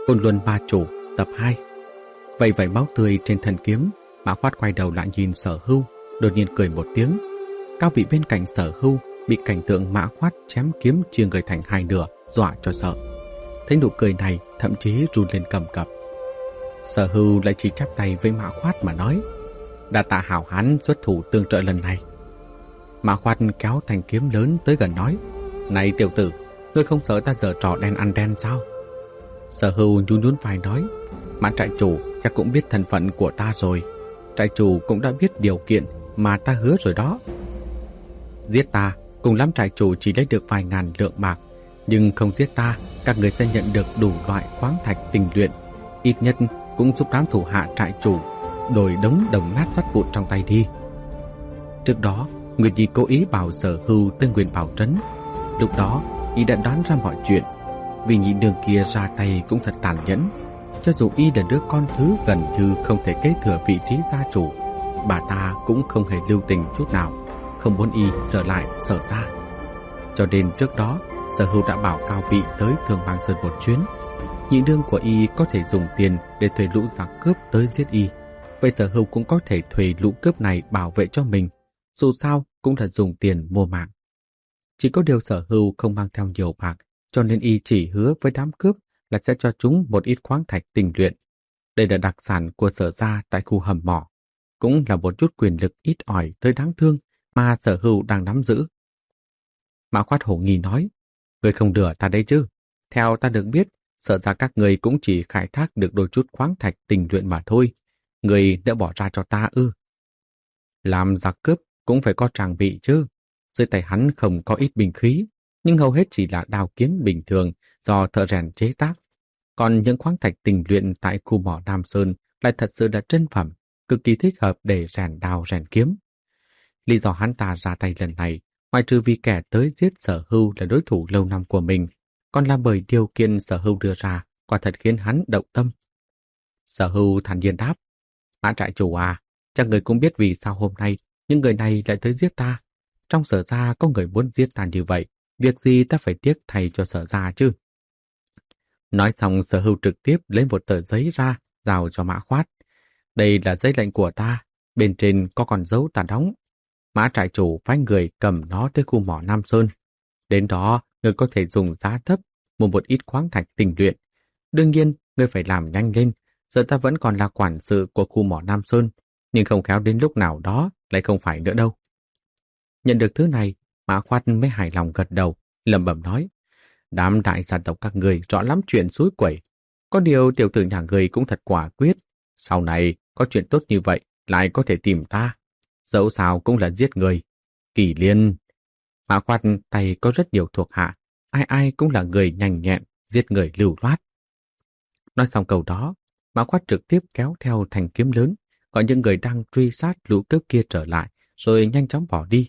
Côn Luân Ba Chủ tập 2. Vậy vậy máu tươi trên thân kiếm, Mã Khoát quay đầu lại nhìn Sở Hưu, đột nhiên cười một tiếng. Cao Bị bên cạnh Sở Hưu bị cảnh tượng Mã Khoát chém kiếm chia người thành hai nửa dọa cho sợ. Thấy nụ cười này thậm chí run lên cầm cập. Sở Hưu lại chỉ chắp tay với Mã Khoát mà nói: "Đa tạ hảo hán xuất thủ tương trợ lần này." Mã Khoát kéo thanh kiếm lớn tới gần nói: "Này tiểu tử, ngươi không sợ ta giở trò đen ăn đen sao?" Sở Hưu nhún nhún vai nói: "Mã trại chủ chắc cũng biết thân phận của ta rồi. Trại chủ cũng đã biết điều kiện mà ta hứa rồi đó. Giết ta, cùng lắm trại chủ chỉ lấy được vài ngàn lượng bạc, nhưng không giết ta, các người sẽ nhận được đủ loại khoáng thạch tinh luyện, ít nhất cũng giúp đám thủ hạ trại chủ đổi đống đồng nát sắt vụn trong tay đi." Trước đó, Nguyệt Nhi cố ý bảo Sở Hưu tới Nguyên Bảo Trấn. Lúc đó, y đã đoán ra mọi chuyện. Vì nhị nương kia ra tay cũng thật tàn nhẫn. Cho dù y là đứa con thứ gần như không thể kế thừa vị trí gia chủ, bà ta cũng không hề lưu tình chút nào, không muốn y trở lại Sở gia. Cho nên trước đó, Sở Hưu đã bảo Cao Bị tới Thường Bang Sơn một chuyến. Nhị nương của y có thể dùng tiền để thuê lũ giặc cướp tới giết y. Vậy Sở Hưu cũng có thể thuê lũ cướp này bảo vệ cho mình. Dù sao cũng là dùng tiền mua mạng. Chỉ có điều Sở Hưu không mang theo nhiều bạc, cho nên y chỉ hứa với đám cướp là sẽ cho chúng một ít khoáng thạch tinh luyện. Đây là đặc sản của Sở gia tại khu hầm mỏ, cũng là một chút quyền lực ít ỏi tới đáng thương mà Sở Hưu đang nắm giữ. Mã Khoát hổ nghi nói: "Ngươi không đùa ta đấy chứ? Theo ta được biết, Sở gia các người cũng chỉ khai thác được đôi chút khoáng thạch tinh luyện mà thôi. Ngươi đã bỏ ra cho ta ư?" Làm giặc cướp cũng phải có trang bị chứ. Dưới tay hắn không có ít binh khí, nhưng hầu hết chỉ là đao kiếm bình thường do thợ rèn chế tác. Còn những khoáng thạch tinh luyện tại khu mỏ Nam Sơn lại thật sự là chân phẩm, cực kỳ thích hợp để rèn đao rèn kiếm. Lý do hắn ta ra tay lần này, ngoại trừ vì kẻ tới giết Sở Hưu là đối thủ lâu năm của mình, còn là bởi điều kiện Sở Hưu đưa ra quả thật khiến hắn động tâm. Sở Hưu thản nhiên đáp: "Mã trại chủ à, chắc người cũng biết vì sao hôm nay những người này lại tới giết ta. Trong Sở gia có người muốn giết ta như vậy, việc gì ta phải tiếc thay cho Sở gia chứ?" Nói xong, Sở Hưu trực tiếp lấy một tờ giấy ra, giao cho Mã Khoát. "Đây là giấy lệnh của ta, bên trên có con dấu ta đóng. Mã trại chủ phái người cầm nó tới khu mỏ Nam Sơn. Đến đó, người có thể dùng giá thấp mua một ít khoáng thạch tinh luyện. Đương nhiên, người phải làm nhanh lên, giờ ta vẫn còn là quản sự của khu mỏ Nam Sơn, nhưng không khéo đến lúc nào đó lại không phải nữa đâu." Nhận được thứ này, Mã Khoát mới hài lòng gật đầu, lẩm bẩm nói: "Đám đại gia tộc các người rõ lắm chuyện suối quẩy. Có điều tiểu tử nhà người cũng thật quả quyết. Sau này có chuyện tốt như vậy lại có thể tìm ta. Dẫu sao cũng là giết người. Kỳ Liên." Mã Khoát tay có rất nhiều thuộc hạ, ai ai cũng là người nhanh nhẹn, giết người lưu loát. Nói xong câu đó, Mã Khoát trực tiếp kéo theo thanh kiếm lớn, gọi những người đang truy sát lũ cướp kia trở lại, rồi nhanh chóng bỏ đi.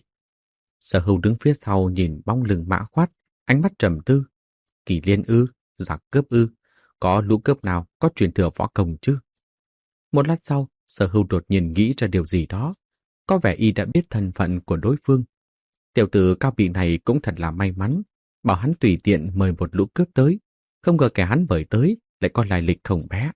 Sở Hưu đứng phía sau nhìn bóng lưng Mã Khoát, ánh mắt trầm tư. Kỳ Liên ư? Giặc cướp ư? Có lũ cướp nào có truyền thừa võ công chứ? Một lát sau, Sở Hưu đột nhiên nghĩ ra điều gì đó. Có vẻ y đã biết thân phận của đối phương. Tiểu tử Cao Bị này cũng thật là may mắn, bảo hắn tùy tiện mời một lũ cướp tới, không ngờ kẻ hắn mời tới lại có lai lịch không bé.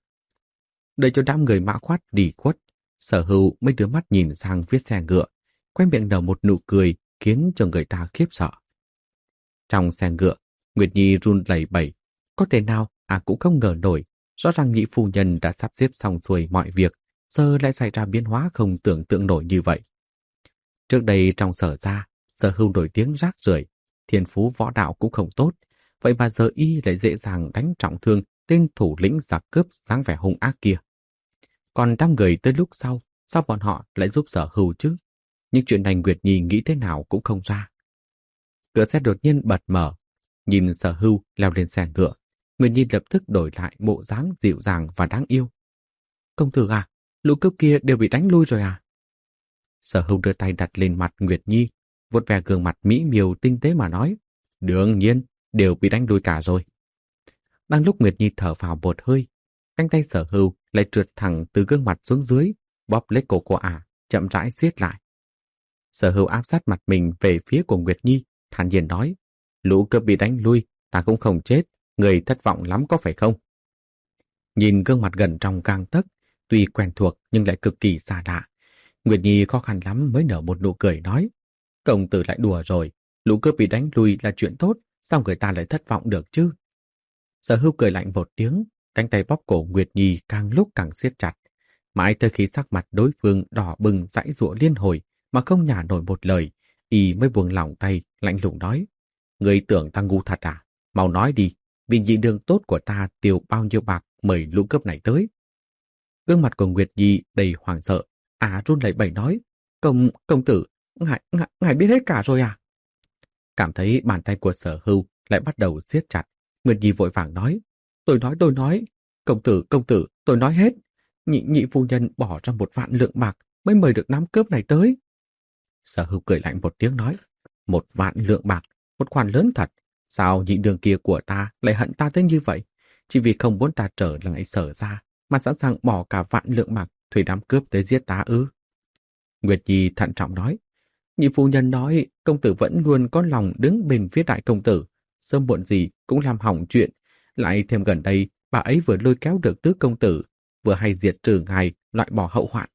Đợi cho đám người Mã Khoát đi khuất, Sở Hưu mới đưa mắt nhìn sang phía xe ngựa, quay miệng nở một nụ cười khiến cho người ta khiếp sợ. Trong xe ngựa, Nguyệt Nhi run lẩy bẩy, có thể nào cũng không ngờ nổi, rõ ràng nhị phu nhân đã sắp xếp xong xuôi mọi việc, giờ lại xảy ra biến hóa không tưởng tượng nổi như vậy. Trước đây trong Sở gia, Sở Hưu nổi tiếng rác rưởi, thiên phú võ đạo cũng không tốt, vậy mà giờ y lại dễ dàng đánh trọng thương tên thủ lĩnh giặc cướp dáng vẻ hung ác kia. Còn đám người tới lúc sau, sao bọn họ lại giúp Sở Hưu chứ? Nhưng chuyện này Nguyệt Nhi nghĩ thế nào cũng không ra. Cửa xe đột nhiên bật mở, nhìn Sở Hưu leo lên xe ngựa, Nguyệt Nhi lập tức đổi lại bộ dáng dịu dàng và đáng yêu. "Công tử à, lũ cướp kia đều bị đánh lui rồi à?" Sở Hưu đưa tay đặt lên mặt Nguyệt Nhi, vuốt ve gương mặt mỹ miều tinh tế mà nói: "Đương nhiên, đều bị đánh lui cả rồi." Đang lúc Nguyệt Nhi thở phào một hơi, cánh tay Sở Hưu lại trượt thẳng từ gương mặt xuống dưới, bóp lấy cổ của chậm rãi siết lại. Sở Hưu áp sát mặt mình về phía của Nguyệt Nhi, thản nhiên nói: "Lũ cướp bị đánh lui, ta cũng không chết, người thất vọng lắm có phải không?" Nhìn gương mặt gần trong gang tấc, tuy quen thuộc nhưng lại cực kỳ xa lạ. Nguyệt Nhi khó khăn lắm mới nở một nụ cười nói, công tử lại đùa rồi, lũ cướp bị đánh lui là chuyện tốt, sao người ta lại thất vọng được chứ? Sở Hưu cười lạnh một tiếng, cánh tay bóp cổ Nguyệt Nhi càng lúc càng siết chặt. Mãi tới khi sắc mặt đối phương đỏ bừng giãy giụa liên hồi mà không nhả nổi một lời, y mới buông lỏng tay, lạnh lùng nói, người tưởng ta ngu thật à? Mau nói đi, vì nhị đường tốt của ta tiêu bao nhiêu bạc mời lũ cướp này tới? Gương mặt của Nguyệt Nhi đầy hoảng sợ, run lẩy bẩy nói, công tử, ngài biết hết cả rồi à? Cảm thấy bàn tay của Sở Hưu lại bắt đầu siết chặt, Nguyệt Nhi vội vàng nói, tôi nói, công tử, tôi nói hết. Nhị phu nhân bỏ ra 1.000.000 bạc mới mời được đám cướp này tới. Sở Hưu cười lạnh một tiếng nói, 1.000.000 bạc, một khoản lớn thật. Sao nhị đường kia của ta lại hận ta tới như vậy? Chỉ vì không muốn ta trở lại Sở ra, mà sẵn sàng bỏ cả 1.000.000 bạc thuê đám cướp tới giết ta ư? Nguyệt Nhi thận trọng nói, nhị phu nhân nói công tử vẫn luôn có lòng đứng bên phía đại công tử, sớm muộn gì cũng làm hỏng chuyện. Lại thêm gần đây, bà ấy vừa lôi kéo được tứ công tử, vừa hay diệt trừ ngài, loại bỏ hậu hoạn.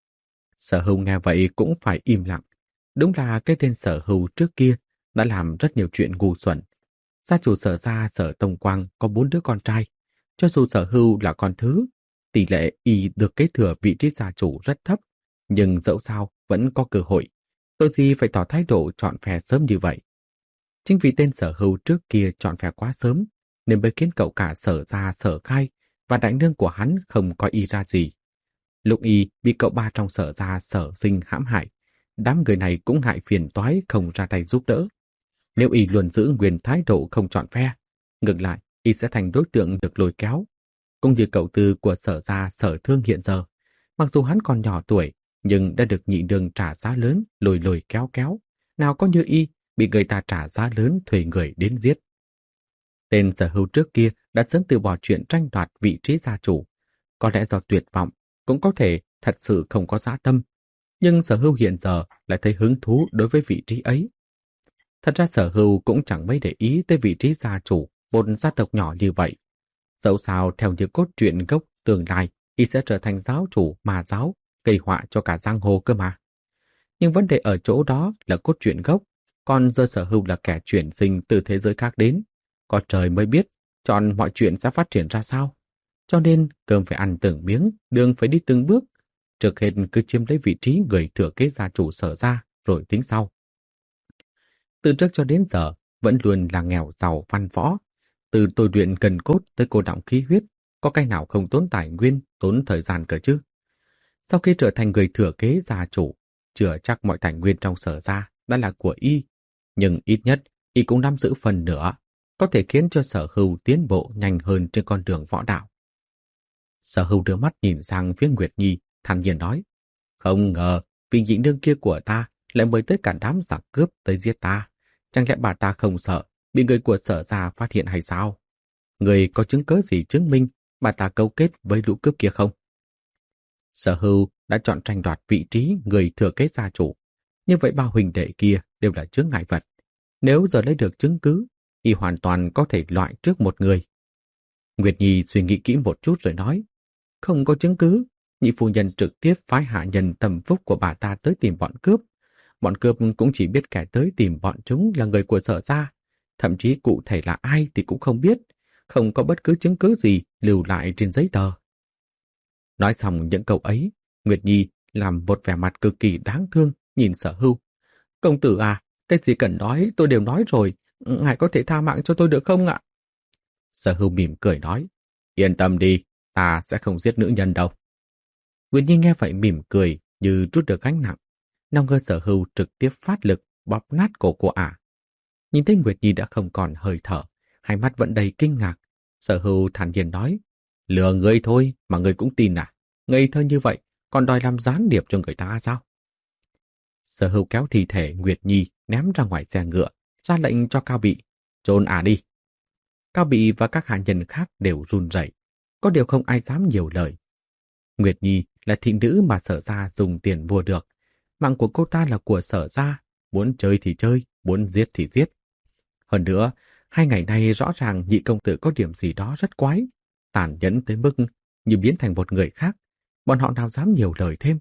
Sở Hưu nghe vậy cũng phải im lặng. Đúng là cái tên Sở Hưu trước kia đã làm rất nhiều chuyện ngu xuẩn. Gia chủ Sở gia Sở Tông Quang có 4 đứa con trai. Cho dù Sở Hưu là con thứ, tỷ lệ y được kế thừa vị trí gia chủ rất thấp, nhưng dẫu sao vẫn có cơ hội. Tội gì phải tỏ thái độ chọn phe sớm như vậy. Chính vì tên Sở Hưu trước kia chọn phe quá sớm, nên mới khiến cậu cả Sở gia Sở Khai và đại nương của hắn không coi y ra gì. Lúc y bị cậu ba trong Sở gia Sở Sinh hãm hại, đám người này cũng ngại phiền toái không ra tay giúp đỡ. Nếu y luôn giữ nguyên thái độ không chọn phe, ngược lại y sẽ thành đối tượng được lôi kéo. Cũng như cậu tư của Sở gia Sở Thương hiện giờ, mặc dù hắn còn nhỏ tuổi, nhưng đã được nhị đường trả giá lớn lôi lôi kéo kéo. Nào có như y bị người ta trả giá lớn thuê người đến giết. Tên Sở Hưu trước kia đã sớm từ bỏ chuyện tranh đoạt vị trí gia chủ. Có lẽ do tuyệt vọng, cũng có thể thật sự không có dã tâm. Nhưng Sở Hưu hiện giờ lại thấy hứng thú đối với vị trí ấy. Thật ra Sở Hưu cũng chẳng mấy để ý tới vị trí gia chủ một gia tộc nhỏ như vậy. Dẫu sao theo như cốt truyện gốc tương lai, y sẽ trở thành giáo chủ mà giáo, gây họa cho cả giang hồ cơ mà. Nhưng vấn đề ở chỗ đó là cốt truyện gốc, còn giờ Sở Hưu là kẻ chuyển sinh từ thế giới khác đến. Có trời mới biết, chọn mọi chuyện sẽ phát triển ra sao. Cho nên cơm phải ăn từng miếng, đường phải đi từng bước. Trước hết cứ chiếm lấy vị trí người thừa kế gia chủ Sở ra, rồi tính sau. Từ trước cho đến giờ, vẫn luôn là nghèo giàu văn võ. Từ tôi luyện cần cốt tới cô đọng khí huyết, có cái nào không tốn tài nguyên, tốn thời gian cơ chứ. Sau khi trở thành người thừa kế gia chủ, chưa chắc mọi tài nguyên trong Sở ra đã là của y, nhưng ít nhất y cũng nắm giữ phần nữa, có thể khiến cho Sở Hưu tiến bộ nhanh hơn trên con đường võ đạo. Sở Hưu đưa mắt nhìn sang phía Nguyệt Nhi, thản nhiên nói, không ngờ vị nhị nương kia của ta lại mời tới cả đám giặc cướp tới giết ta. Chẳng lẽ bà ta không sợ bị người của Sở gia phát hiện hay sao? Người có chứng cớ gì chứng minh bà ta cấu kết với lũ cướp kia không? Sở Hưu đã chọn tranh đoạt vị trí người thừa kế gia chủ. Như vậy ba huynh đệ kia đều là chướng ngại vật. Nếu giờ lấy được chứng cứ, y hoàn toàn có thể loại trước một người. Nguyệt Nhi suy nghĩ kỹ một chút rồi nói, không có chứng cứ, nhị phu nhân trực tiếp phái hạ nhân tầm phúc của bà ta tới tìm bọn cướp. Bọn cướp cũng chỉ biết kẻ tới tìm bọn chúng là người của Sở gia, thậm chí cụ thể là ai thì cũng không biết, không có bất cứ chứng cứ gì lưu lại trên giấy tờ. Nói xong những câu ấy, Nguyệt Nhi làm một vẻ mặt cực kỳ đáng thương nhìn Sở Hưu. Công tử à, cái gì cần nói tôi đều nói rồi, ngài có thể tha mạng cho tôi được không ạ? Sở Hưu mỉm cười nói, yên tâm đi, ta sẽ không giết nữ nhân đâu. Nguyệt Nhi nghe vậy mỉm cười như trút được gánh nặng. Nào ngờ Sở Hưu trực tiếp phát lực bóp nát cổ của ả. Nhìn thấy Nguyệt Nhi đã không còn hơi thở, hai mắt vẫn đầy kinh ngạc. Sở Hưu thản nhiên nói, lừa ngươi thôi mà ngươi cũng tin à? Ngây thơ như vậy còn đòi làm gián điệp cho người ta sao? Sở Hưu kéo thi thể Nguyệt Nhi ném ra ngoài xe ngựa, ra lệnh cho Cao Bị, chôn ả đi. Cao Bị và các hạ nhân khác đều run rẩy, có điều không ai dám nhiều lời. Nguyệt Nhi là thị nữ mà Sở gia dùng tiền mua được. Mạng của cô ta là của Sở gia, muốn chơi thì chơi, muốn giết thì giết. Hơn nữa, 2 ngày nay rõ ràng nhị công tử có điểm gì đó rất quái. tàn nhẫn tới mức như biến thành một người khác, bọn họ nào dám nhiều lời thêm.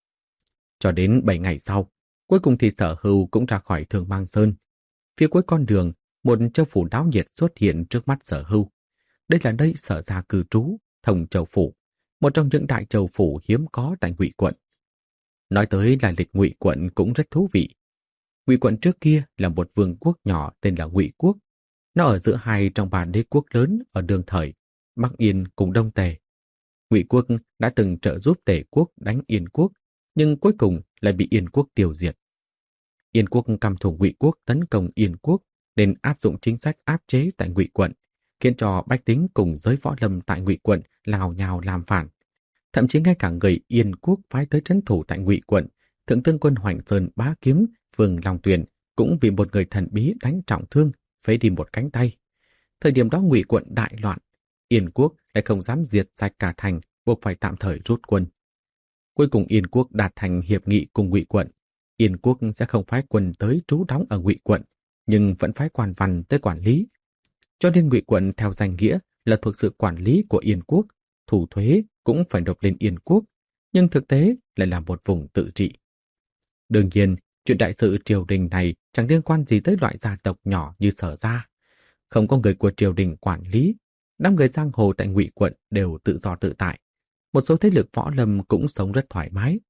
Cho đến 7 ngày sau, cuối cùng thì Sở Hưu cũng ra khỏi Thương Mang Sơn. Phía cuối con đường, một châu phủ náo nhiệt xuất hiện trước mắt Sở Hưu. Đây là nơi Sở gia cư trú, Thông Châu Phủ, một trong những đại châu phủ hiếm có tại Ngụy quận. Nói tới là lịch Ngụy quận cũng rất thú vị. Ngụy quận trước kia là một vương quốc nhỏ tên là Ngụy quốc. Nó ở giữa hai trong ba đế quốc lớn ở đương thời, Bắc Yên cùng Đông Tề. Ngụy quốc đã từng trợ giúp Tề quốc đánh Yên quốc, nhưng cuối cùng lại bị Yên quốc tiêu diệt. Yên quốc căm thù Ngụy quốc tấn công Yên quốc nên áp dụng chính sách áp chế tại Ngụy quận, khiến cho bách tính cùng giới võ lâm tại Ngụy quận lào nhào làm phản. Thậm chí ngay cả người Yên quốc phái tới trấn thủ tại Ngụy quận, thượng tướng quân Hoành Sơn Bá Kiếm, Vương Long Tuyền cũng bị một người thần bí đánh trọng thương, phế đi một cánh tay. Thời điểm đó Ngụy quận đại loạn, Yên quốc lại không dám diệt sạch cả thành, buộc phải tạm thời rút quân. Cuối cùng Yên quốc đạt thành hiệp nghị cùng Ngụy quận. Yên quốc sẽ không phái quân tới trú đóng ở Ngụy quận, nhưng vẫn phái quan văn tới quản lý. Cho nên Ngụy quận theo danh nghĩa là thuộc sự quản lý của Yên quốc, thu thuế cũng phải nộp lên Yên quốc, nhưng thực tế lại là một vùng tự trị. Đương nhiên, chuyện đại sự triều đình này chẳng liên quan gì tới loại gia tộc nhỏ như Sở gia. Không có người của triều đình quản lý, đám người giang hồ tại Ngụy quận đều tự do tự tại. Một số thế lực võ lâm cũng sống rất thoải mái.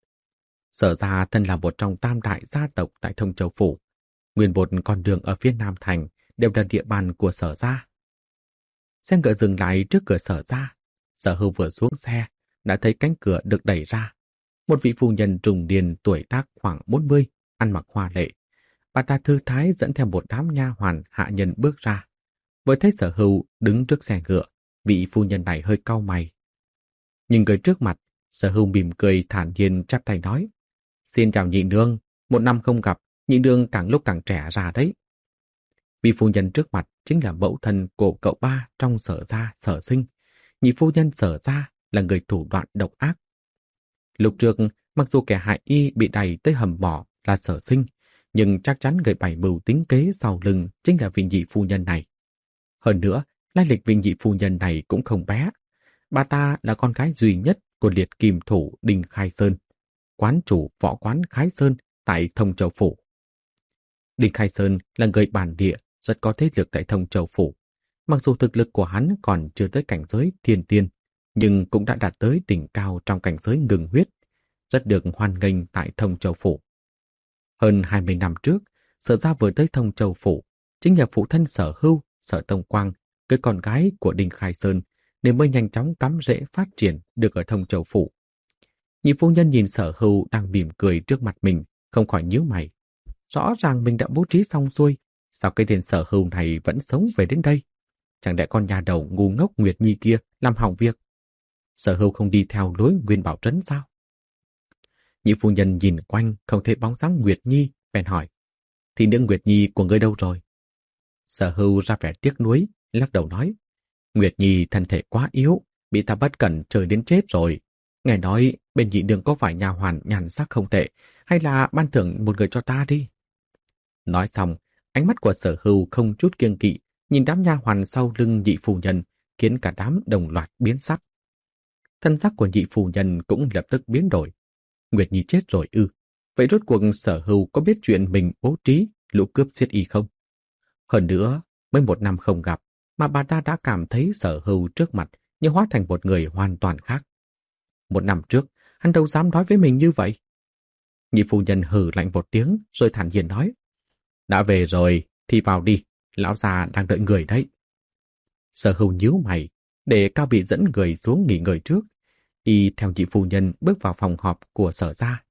Sở gia thân là một trong tam đại gia tộc tại Thông Châu Phủ. Nguyên một con đường ở phía Nam Thành đều là địa bàn của Sở gia. Xe ngựa dừng lại trước cửa Sở gia. Sở Hưu vừa xuống xe, đã thấy cánh cửa được đẩy ra. Một vị phu nhân trùng niên tuổi tác khoảng 40, ăn mặc hoa lệ. Bà ta thư thái dẫn theo một đám nha hoàn hạ nhân bước ra. Vừa thấy Sở Hưu đứng trước xe ngựa, vị phu nhân này hơi cau mày. Nhưng người trước mặt, Sở Hưu mỉm cười thản nhiên chắp tay nói: "Xin chào nhị nương, một năm không gặp, nhị nương càng lúc càng trẻ ra đấy." Vị phu nhân trước mặt chính là mẫu thân của cậu ba trong Sở gia, Sở Sinh. Nhị phu nhân Sở gia là người thủ đoạn độc ác. Lúc trước, mặc dù kẻ hại y bị đày tới hầm mỏ là Sở Sinh, nhưng chắc chắn người bày mưu tính kế sau lưng chính là vị nhị phu nhân này. Hơn nữa, lai lịch vị nhị phu nhân này cũng không bé. Bà ta là con gái duy nhất của liệt kim thủ Đinh Khai Sơn, quán chủ võ quán Khái Sơn tại Thông Châu Phủ. Đinh Khai Sơn là người bản địa, rất có thế lực tại Thông Châu Phủ. Mặc dù thực lực của hắn còn chưa tới cảnh giới thiên tiên, nhưng cũng đã đạt tới đỉnh cao trong cảnh giới ngừng huyết, rất được hoan nghênh tại Thông Châu Phủ. Hơn 20 năm trước, Sở gia vừa tới Thông Châu Phủ, chính là phụ thân Sở Hưu, Sở Tông Quang, cái con gái của Đinh Khai Sơn, nên mới nhanh chóng cắm rễ phát triển được ở Thông Châu Phủ. Nhị phu nhân nhìn Sở Hưu đang mỉm cười trước mặt mình, không khỏi nhíu mày. Rõ ràng mình đã bố trí xong xuôi, sao cái tên Sở Hưu này vẫn sống về đến đây? Chẳng lẽ con nhà đầu ngu ngốc Nguyệt Nhi kia làm hỏng việc? Sở Hưu không đi theo lối Nguyên Bảo Trấn sao? Nhị phu nhân nhìn quanh không thấy bóng dáng Nguyệt Nhi, bèn hỏi: "Thì nữ Nguyệt Nhi của ngươi đâu rồi?" Sở Hưu ra vẻ tiếc nuối, lắc đầu nói: "Nguyệt Nhi thân thể quá yếu, bị ta bất cẩn chơi đến chết rồi. Nghe nói bên nhị đường có phải nhà hoàn nhàn sắc không tệ, hay là ban thưởng một người cho ta đi." Nói xong, ánh mắt của Sở Hưu không chút kiêng kỵ nhìn đám nha hoàn sau lưng nhị phu nhân, khiến cả đám đồng loạt biến sắc. Thân sắc của nhị phu nhân cũng lập tức biến đổi. Nguyệt Nhi chết rồi ư? Vậy rốt cuộc Sở Hưu có biết chuyện mình bố trí lũ cướp giết y không? Hơn nữa, mới một năm không gặp, mà bà ta đã cảm thấy Sở Hưu trước mặt như hóa thành một người hoàn toàn khác. Một năm trước, hắn đâu dám nói với mình như vậy. Nhị phu nhân hừ lạnh một tiếng rồi thản nhiên nói: "Đã về rồi thì vào đi, lão già đang đợi người đấy." Sở Hưu nhíu mày, để Cao Bị dẫn người xuống nghỉ ngơi trước. Y theo nhị phu nhân bước vào phòng họp của Sở gia.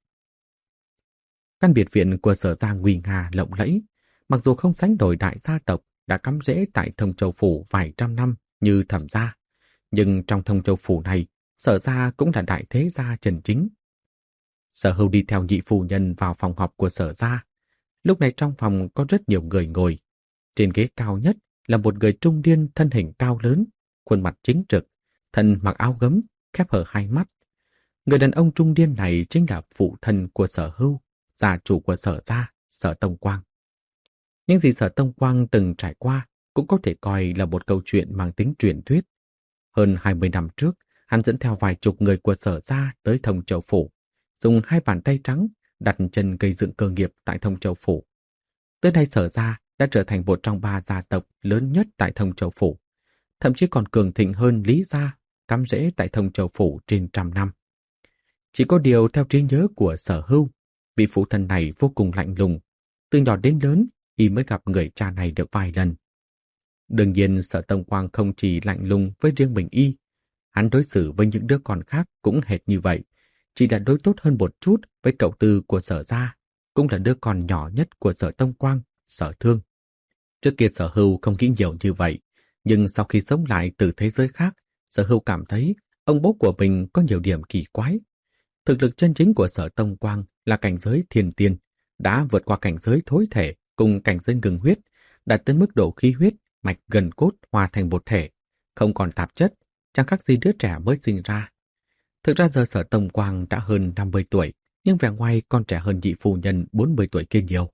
Căn biệt viện của Sở gia nguy nga lộng lẫy, mặc dù không sánh nổi đại gia tộc đã cắm rễ tại Thông Châu Phủ vài trăm năm như Thẩm gia, nhưng trong Thông Châu Phủ này, Sở gia cũng là đại thế gia chân chính. Sở Hưu đi theo nhị phu nhân vào phòng họp của Sở gia. Lúc này trong phòng có rất nhiều người ngồi. Trên ghế cao nhất là một người trung niên thân hình cao lớn, khuôn mặt chính trực, thân mặc áo gấm, khép hờ hai mắt. Người đàn ông trung niên này chính là phụ thân của Sở Hưu, gia chủ của Sở gia, Sở Tông Quang. Những gì Sở Tông Quang từng trải qua cũng có thể coi là một câu chuyện mang tính truyền thuyết. Hơn 20 năm trước, hắn dẫn theo vài chục người của Sở gia tới Thông Châu Phủ, dùng hai bàn tay trắng đặt chân gây dựng cơ nghiệp tại Thông Châu Phủ. Tới nay Sở gia đã trở thành một trong ba gia tộc lớn nhất tại Thông Châu Phủ, thậm chí còn cường thịnh hơn Lý gia, cắm rễ tại Thông Châu Phủ trên trăm năm. Chỉ có điều theo trí nhớ của Sở Hưu, vị phụ thân này vô cùng lạnh lùng. Từ nhỏ đến lớn, y mới gặp người cha này được vài lần. Đương nhiên Sở Tông Quang không chỉ lạnh lùng với riêng mình y, hắn đối xử với những đứa con khác cũng hệt như vậy, chỉ là đối tốt hơn một chút với cậu tư của Sở gia, cũng là đứa con nhỏ nhất của Sở Tông Quang, Sở Thương. Trước kia Sở Hưu không nghĩ nhiều như vậy, nhưng sau khi sống lại từ thế giới khác, Sở Hưu cảm thấy ông bố của mình có nhiều điểm kỳ quái. Thực lực chân chính của Sở Tông Quang là cảnh giới thiên tiên, đã vượt qua cảnh giới thối thể cùng cảnh giới ngừng huyết, đạt tới mức độ khí huyết, mạch gần cốt hòa thành một thể, không còn tạp chất, chẳng khác gì đứa trẻ mới sinh ra. Thực ra giờ Sở Tông Quang đã hơn 50 tuổi, nhưng vẻ ngoài còn trẻ hơn nhị phu nhân 40 tuổi kia nhiều.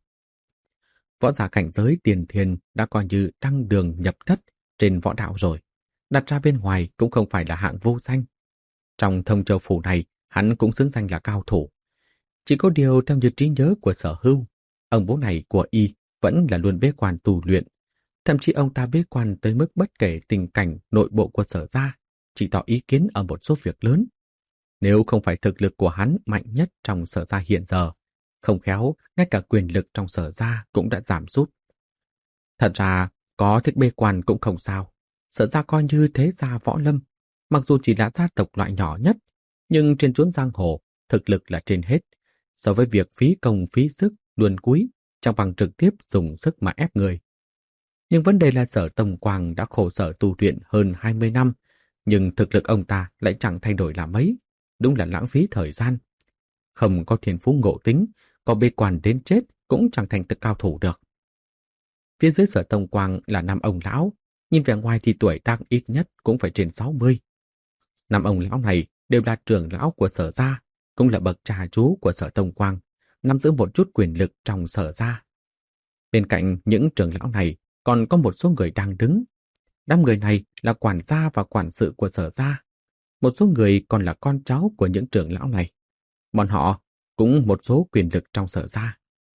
Võ giả cảnh giới tiền thiên đã coi như đăng đường nhập thất trên võ đạo rồi, đặt ra bên ngoài cũng không phải là hạng vô danh. Trong Thông Châu Phủ này, hắn cũng xứng danh là cao thủ. Chỉ có điều theo như trí nhớ của Sở Hưu, ông bố này của y vẫn là luôn bế quan tu luyện. Thậm chí ông ta bế quan tới mức bất kể tình cảnh nội bộ của Sở gia, chỉ tỏ ý kiến ở một số việc lớn. Nếu không phải thực lực của hắn mạnh nhất trong Sở gia hiện giờ, không khéo ngay cả quyền lực trong Sở gia cũng đã giảm sút. Thật ra, có thích bế quan cũng không sao. Sở gia coi như thế gia võ lâm, mặc dù chỉ là gia tộc loại nhỏ nhất, nhưng trên chốn giang hồ, thực lực là trên hết. So với việc phí công phí sức, luồn cúi, chẳng bằng trực tiếp dùng sức mà ép người. Nhưng vấn đề là Sở Tông Quang đã khổ sở tu luyện hơn 20 năm, nhưng thực lực ông ta lại chẳng thay đổi là mấy. Đúng là lãng phí thời gian. Không có thiên phú ngộ tính, có bế quan đến chết cũng chẳng thành cao thủ được. Phía dưới Sở Tông Quang là năm ông lão, nhìn vẻ ngoài thì tuổi tác ít nhất cũng phải trên 60. Năm ông lão này đều là trưởng lão của Sở gia, cũng là bậc cha chú của Sở Tông Quang, nắm giữ một chút quyền lực trong Sở gia. Bên cạnh những trưởng lão này còn có một số người đang đứng. Đám người này là quản gia và quản sự của Sở gia. Một số người còn là con cháu của những trưởng lão này. Bọn họ cũng một số quyền lực trong Sở gia.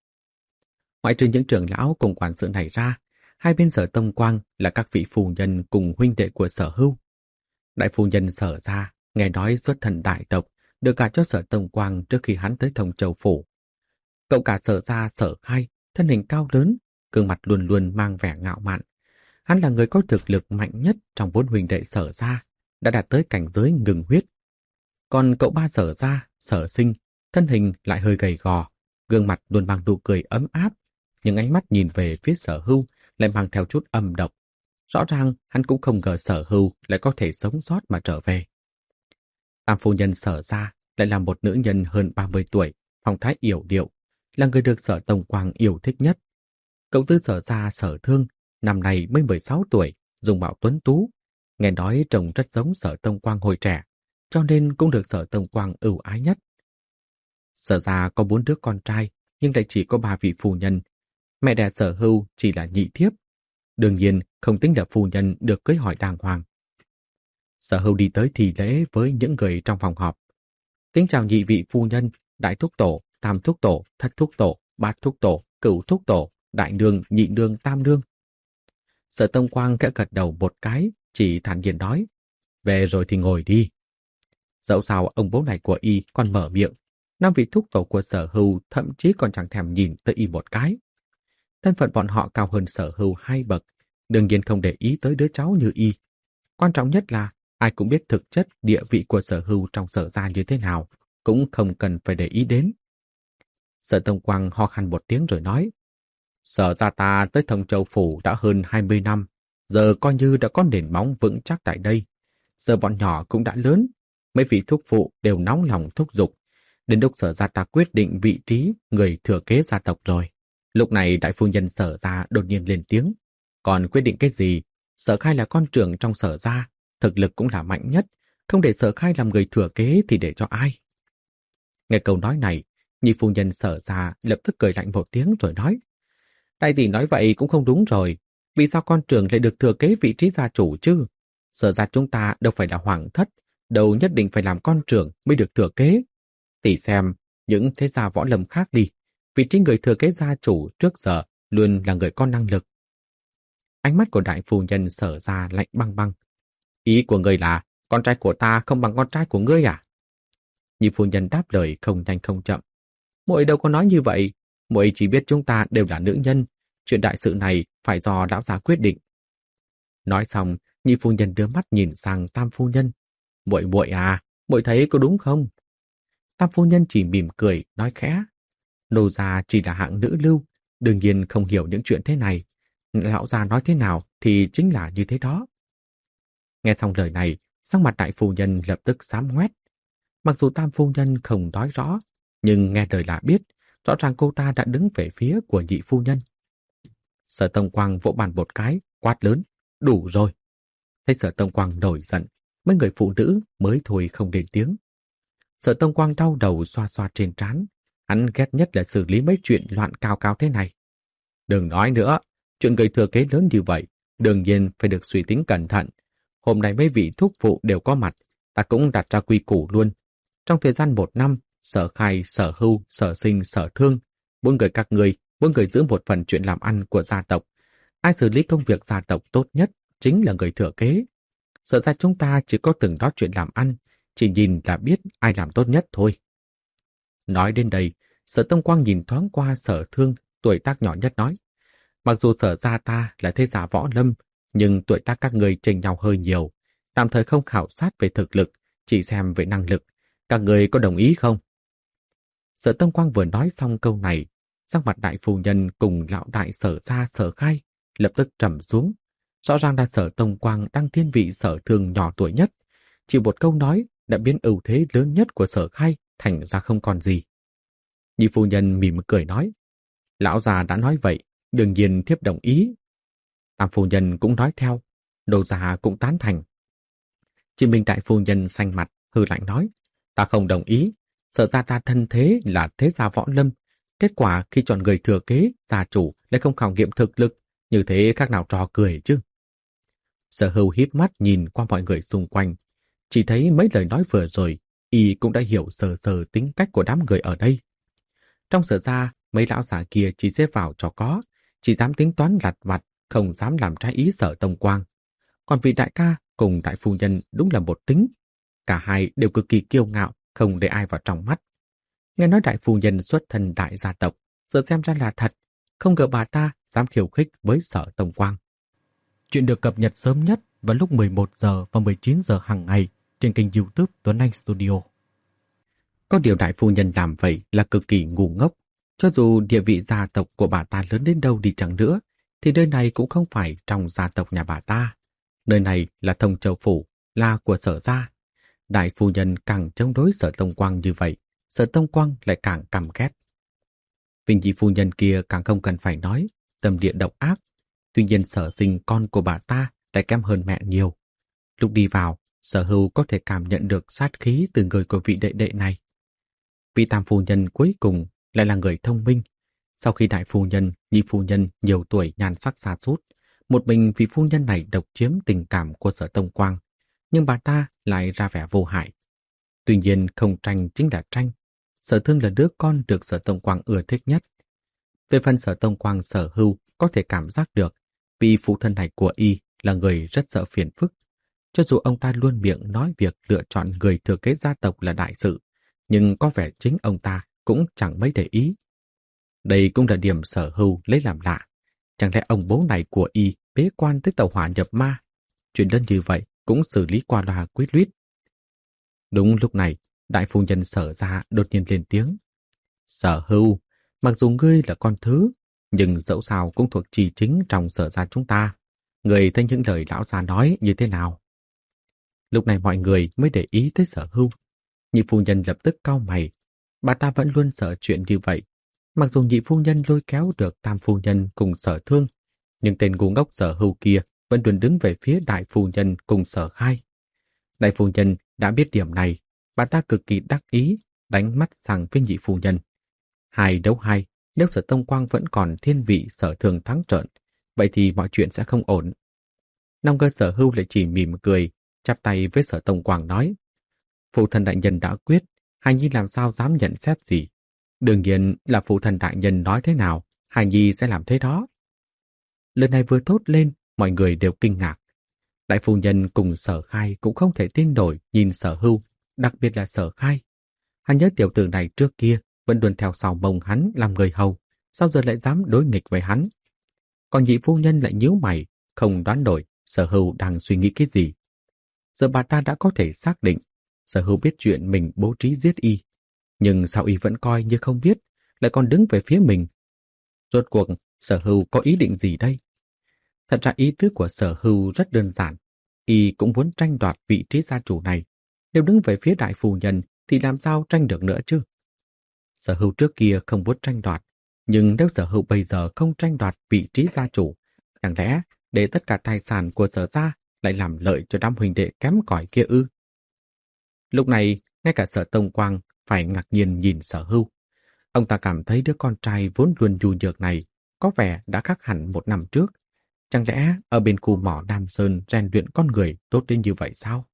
Ngoại trừ những trưởng lão cùng quản sự này ra, hai bên Sở Tông Quang là các vị phu nhân cùng huynh đệ của Sở Hưu. Đại phu nhân Sở gia nghe nói xuất thân đại tộc, được gả cho Sở Tông Quang trước khi hắn tới Thông Châu Phủ. Cậu cả Sở gia Sở Khai, thân hình cao lớn, gương mặt luôn luôn mang vẻ ngạo mạn. Hắn là người có thực lực mạnh nhất trong bốn huynh đệ Sở gia, đã đạt tới cảnh giới ngừng huyết. Còn cậu ba Sở gia, Sở Sinh, thân hình lại hơi gầy gò, gương mặt luôn mang nụ cười ấm áp, nhưng ánh mắt nhìn về phía Sở Hưu lại mang theo chút âm độc. Rõ ràng hắn cũng không ngờ Sở Hưu lại có thể sống sót mà trở về. Tam phu nhân Sở gia lại là một nữ nhân hơn 30 tuổi, phong thái yểu điệu, là người được Sở Tông Quang yêu thích nhất. Cậu tư Sở gia Sở Thương, năm nay mới 16 tuổi, dùng mạo tuấn tú, nghe nói trông rất giống Sở Tông Quang hồi trẻ, cho nên cũng được Sở Tông Quang ưu ái nhất. Sở gia có 4 đứa con trai, nhưng lại chỉ có 3 vị phu nhân. Mẹ đẻ Sở Hưu chỉ là nhị thiếp, đương nhiên không tính là phu nhân được cưới hỏi đàng hoàng. Sở Hưu đi tới thì lễ với những người trong phòng họp. Kính chào nhị vị phu nhân, đại thúc tổ, tam thúc tổ, thất thúc tổ, bát thúc tổ, cửu thúc tổ, đại nương, nhị nương, tam nương. Sở Tông Quang khẽ gật đầu một cái, chỉ thản nhiên nói, về rồi thì ngồi đi. Dẫu sao ông bố này của y còn mở miệng, 5 vị thúc tổ của Sở Hưu thậm chí còn chẳng thèm nhìn tới y một cái. Thân phận bọn họ cao hơn Sở Hưu 2 bậc, đương nhiên không để ý tới đứa cháu như y. Quan trọng nhất là ai cũng biết thực chất địa vị của Sở Hưu trong Sở gia như thế nào, cũng không cần phải để ý đến. Sở Tông Quang ho khan một tiếng rồi nói, Sở gia ta tới Thông Châu Phủ đã hơn 20 năm, giờ coi như đã có nền móng vững chắc tại đây. Giờ bọn nhỏ cũng đã lớn, mấy vị thúc phụ đều nóng lòng thúc giục. Đến lúc Sở gia ta quyết định vị trí người thừa kế gia tộc rồi. Lúc này đại phu nhân Sở gia đột nhiên lên tiếng. Còn quyết định cái gì? Sở Khai là con trưởng trong Sở gia, thực lực cũng là mạnh nhất. Không để Sở Khai làm người thừa kế thì để cho ai? Nghe câu nói này, nhị phu nhân Sở gia lập tức cười lạnh một tiếng rồi nói. Đại tỷ nói vậy cũng không đúng rồi. Vì sao con trưởng lại được thừa kế vị trí gia chủ chứ? Sở ra chúng ta đâu phải là hoàng thất, đâu nhất định phải làm con trưởng mới được thừa kế. Tỷ xem những thế gia võ lâm khác đi, vị trí người thừa kế gia chủ trước giờ luôn là người có năng lực. Ánh mắt của đại phu nhân Sở ra lạnh băng băng. Ý của ngươi là con trai của ta không bằng con trai của ngươi à? Nhị phu nhân đáp lời không nhanh không chậm. Muội đâu có nói như vậy, muội chỉ biết chúng ta đều là nữ nhân, chuyện đại sự này phải do lão già quyết định. Nói xong, nhị phu nhân đưa mắt nhìn sang tam phu nhân. Muội muội à, muội thấy có đúng không? Tam phu nhân chỉ mỉm cười, nói khẽ. Nô gia chỉ là hạng nữ lưu, đương nhiên không hiểu những chuyện thế này. Lão già nói thế nào thì chính là như thế đó. Nghe xong lời này, sắc mặt đại phu nhân lập tức xám ngoét. Mặc dù tam phu nhân không nói rõ, nhưng nghe lời là biết, rõ ràng cô ta đã đứng về phía của nhị phu nhân. Sở Tông Quang vỗ bàn một cái, quát lớn, đủ rồi. Thấy Sở Tông Quang nổi giận, mấy người phụ nữ mới thôi không lên tiếng. Sở Tông Quang đau đầu xoa xoa trên trán, hắn ghét nhất là xử lý mấy chuyện loạn cao cao thế này. Đừng nói nữa, chuyện người thừa kế lớn như vậy, đương nhiên phải được suy tính cẩn thận. Hôm nay mấy vị thúc phụ đều có mặt, ta cũng đặt ra quy củ luôn. Trong thời gian 1 năm, Sở Khai, Sở Hưu, Sở Sinh, Sở Thương, mỗi người giữ một phần chuyện làm ăn của gia tộc. Ai xử lý công việc gia tộc tốt nhất chính là người thừa kế. Sở ra chúng ta chỉ có từng đó chuyện làm ăn, chỉ nhìn là biết ai làm tốt nhất thôi. Nói đến đây, Sở Tông Quang nhìn thoáng qua Sở Thương, tuổi tác nhỏ nhất nói. Mặc dù Sở ra ta là thế giả võ lâm, nhưng tuổi tác các người chênh nhau hơi nhiều, tạm thời không khảo sát về thực lực, chỉ xem về năng lực. Các người có đồng ý không? Sở Tông Quang vừa nói xong câu này, sắc mặt đại phu nhân cùng lão đại Sở ra Sở Khai lập tức trầm xuống. Rõ ràng là Sở Tông Quang đang thiên vị Sở Thương nhỏ tuổi nhất. Chỉ một câu nói đã biến ưu thế lớn nhất của Sở Khai thành ra không còn gì. Nhị phu nhân mỉm cười nói, lão già đã nói vậy, đương nhiên thiếp đồng ý. Tam phu nhân cũng nói theo, đồ già cũng tán thành. Chỉ mình đại phu nhân xanh mặt, hừ lạnh nói, ta không đồng ý, Sở ra ta thân thế là thế gia võ lâm. Kết quả khi chọn người thừa kế, gia chủ lại không khảo nghiệm thực lực, như thế khác nào trò cười chứ. Sở Hưu híp mắt nhìn qua mọi người xung quanh, chỉ thấy mấy lời nói vừa rồi, y cũng đã hiểu sờ sờ tính cách của đám người ở đây. Trong Sở ra, mấy lão già kia chỉ xếp vào cho có, chỉ dám tính toán lặt vặt, không dám làm trái ý Sở Tông Quang. Còn vị đại ca cùng đại phu nhân đúng là một tính. Cả hai đều cực kỳ kiêu ngạo, không để ai vào trong mắt. Nghe nói đại phu nhân xuất thân đại gia tộc, giờ xem ra là thật, không ngờ bà ta dám khiêu khích với Sở Tông Quang. Chuyện được cập nhật sớm nhất vào lúc 11 giờ và 19 giờ hàng ngày trên kênh YouTube Tuấn Anh Studio. Có điều đại phu nhân làm vậy là cực kỳ ngu ngốc. Cho dù địa vị gia tộc của bà ta lớn đến đâu đi chăng nữa, thì nơi này cũng không phải trong gia tộc nhà bà ta. Nơi này là Thông Châu Phủ, là của Sở gia. Đại phu nhân càng chống đối Sở Tông Quang như vậy, Sở Tông Quang lại càng căm ghét. Vinh Nhị phu nhân kia càng không cần phải nói, tâm địa độc ác. Tuy nhiên Sở Sinh con của bà ta lại kém hơn mẹ nhiều. Lúc đi vào, Sở Hưu có thể cảm nhận được sát khí từ người của vị đệ đệ này. Vị tam phu nhân cuối cùng lại là người thông minh. Sau khi đại phu nhân, nhị phu nhân nhiều tuổi nhan sắc sa sút, một mình vị phu nhân này độc chiếm tình cảm của Sở Tông Quang, nhưng bà ta lại ra vẻ vô hại. Tuy nhiên không tranh chính là tranh. Sở Thương là đứa con được Sở Tông Quang ưa thích nhất. Về phần Sở Tông Quang, Sở Hưu có thể cảm giác được vì phụ thân này của y là người rất sợ phiền phức. Cho dù ông ta luôn miệng nói việc lựa chọn người thừa kế gia tộc là đại sự, nhưng có vẻ chính ông ta cũng chẳng mấy để ý. Đây cũng là điểm Sở Hưu lấy làm lạ. Chẳng lẽ ông bố này của y bế quan tới tàu hỏa nhập ma? Chuyện lớn như vậy cũng xử lý qua loa quyết luyết. Đúng lúc này, đại phu nhân Sở ra đột nhiên lên tiếng. Sở Hưu, mặc dù ngươi là con thứ, nhưng dẫu sao cũng thuộc chi chính trong Sở ra chúng ta. Ngươi thấy những lời lão già nói như thế nào? Lúc này mọi người mới để ý tới Sở Hưu. Nhị phu nhân lập tức cau mày. Bà ta vẫn luôn sợ chuyện như vậy. Mặc dù nhị phu nhân lôi kéo được tam phu nhân cùng Sở Thương, nhưng tên ngu ngốc Sở Hưu kia vẫn luôn đứng về phía đại phu nhân cùng Sở Khai. Đại phu nhân đã biết điểm này, bà ta cực kỳ đắc ý, đánh mắt sang với nhị phu nhân. 2 đấu 2, nếu Sở Tông Quang vẫn còn thiên vị Sở Thương thắng trận, vậy thì mọi chuyện sẽ không ổn. Nào ngờ Sở Hưu lại chỉ mỉm cười, chắp tay với Sở Tông Quang nói: Phụ thân đại nhân đã quyết, Hài Nhi làm sao dám nhận xét gì. Đương nhiên là phụ thân đại nhân nói thế nào, Hài Nhi sẽ làm thế đó. Lần này vừa thốt lên, mọi người đều kinh ngạc. Đại phu nhân cùng Sở Khai cũng không thể tin nổi nhìn Sở Hưu, đặc biệt là Sở Khai. Hắn nhớ tiểu tử này trước kia vẫn luôn theo sau mông hắn làm người hầu, sao giờ lại dám đối nghịch với hắn. Còn nhị phu nhân lại nhíu mày, không đoán nổi Sở Hưu đang suy nghĩ cái gì. Giờ bà ta đã có thể xác định Sở Hưu biết chuyện mình bố trí giết y, nhưng sao y vẫn coi như không biết, lại còn đứng về phía mình. Rốt cuộc Sở Hưu có ý định gì đây? Thật ra ý tứ của Sở Hưu rất đơn giản, y cũng muốn tranh đoạt vị trí gia chủ này. Nếu đứng về phía đại phu nhân thì làm sao tranh được nữa chứ? Sở Hưu trước kia không muốn tranh đoạt, nhưng nếu Sở Hưu bây giờ không tranh đoạt vị trí gia chủ, chẳng lẽ để tất cả tài sản của Sở gia lại làm lợi cho đám huynh đệ kém cỏi kia ư? Lúc này, ngay cả Sở Tông Quang phải ngạc nhiên nhìn Sở Hưu. Ông ta cảm thấy đứa con trai vốn luôn nhu nhược này có vẻ đã khác hẳn một năm trước. Chẳng lẽ ở bên khu mỏ Nam Sơn rèn luyện con người tốt đến như vậy sao?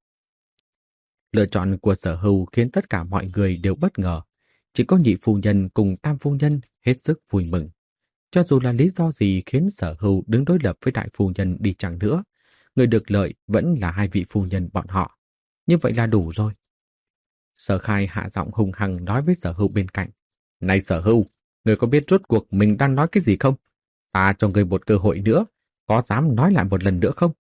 Lựa chọn của Sở Hưu khiến tất cả mọi người đều bất ngờ. Chỉ có nhị phu nhân cùng tam phu nhân hết sức vui mừng. Cho dù là lý do gì khiến Sở Hưu đứng đối lập với đại phu nhân đi chăng nữa, người được lợi vẫn là hai vị phu nhân bọn họ. Như vậy là đủ rồi. Sở Khai hạ giọng hung hăng nói với Sở Hưu bên cạnh: Này Sở Hưu, người có biết rốt cuộc mình đang nói cái gì không? Ta cho người một cơ hội nữa, có dám nói lại một lần nữa không?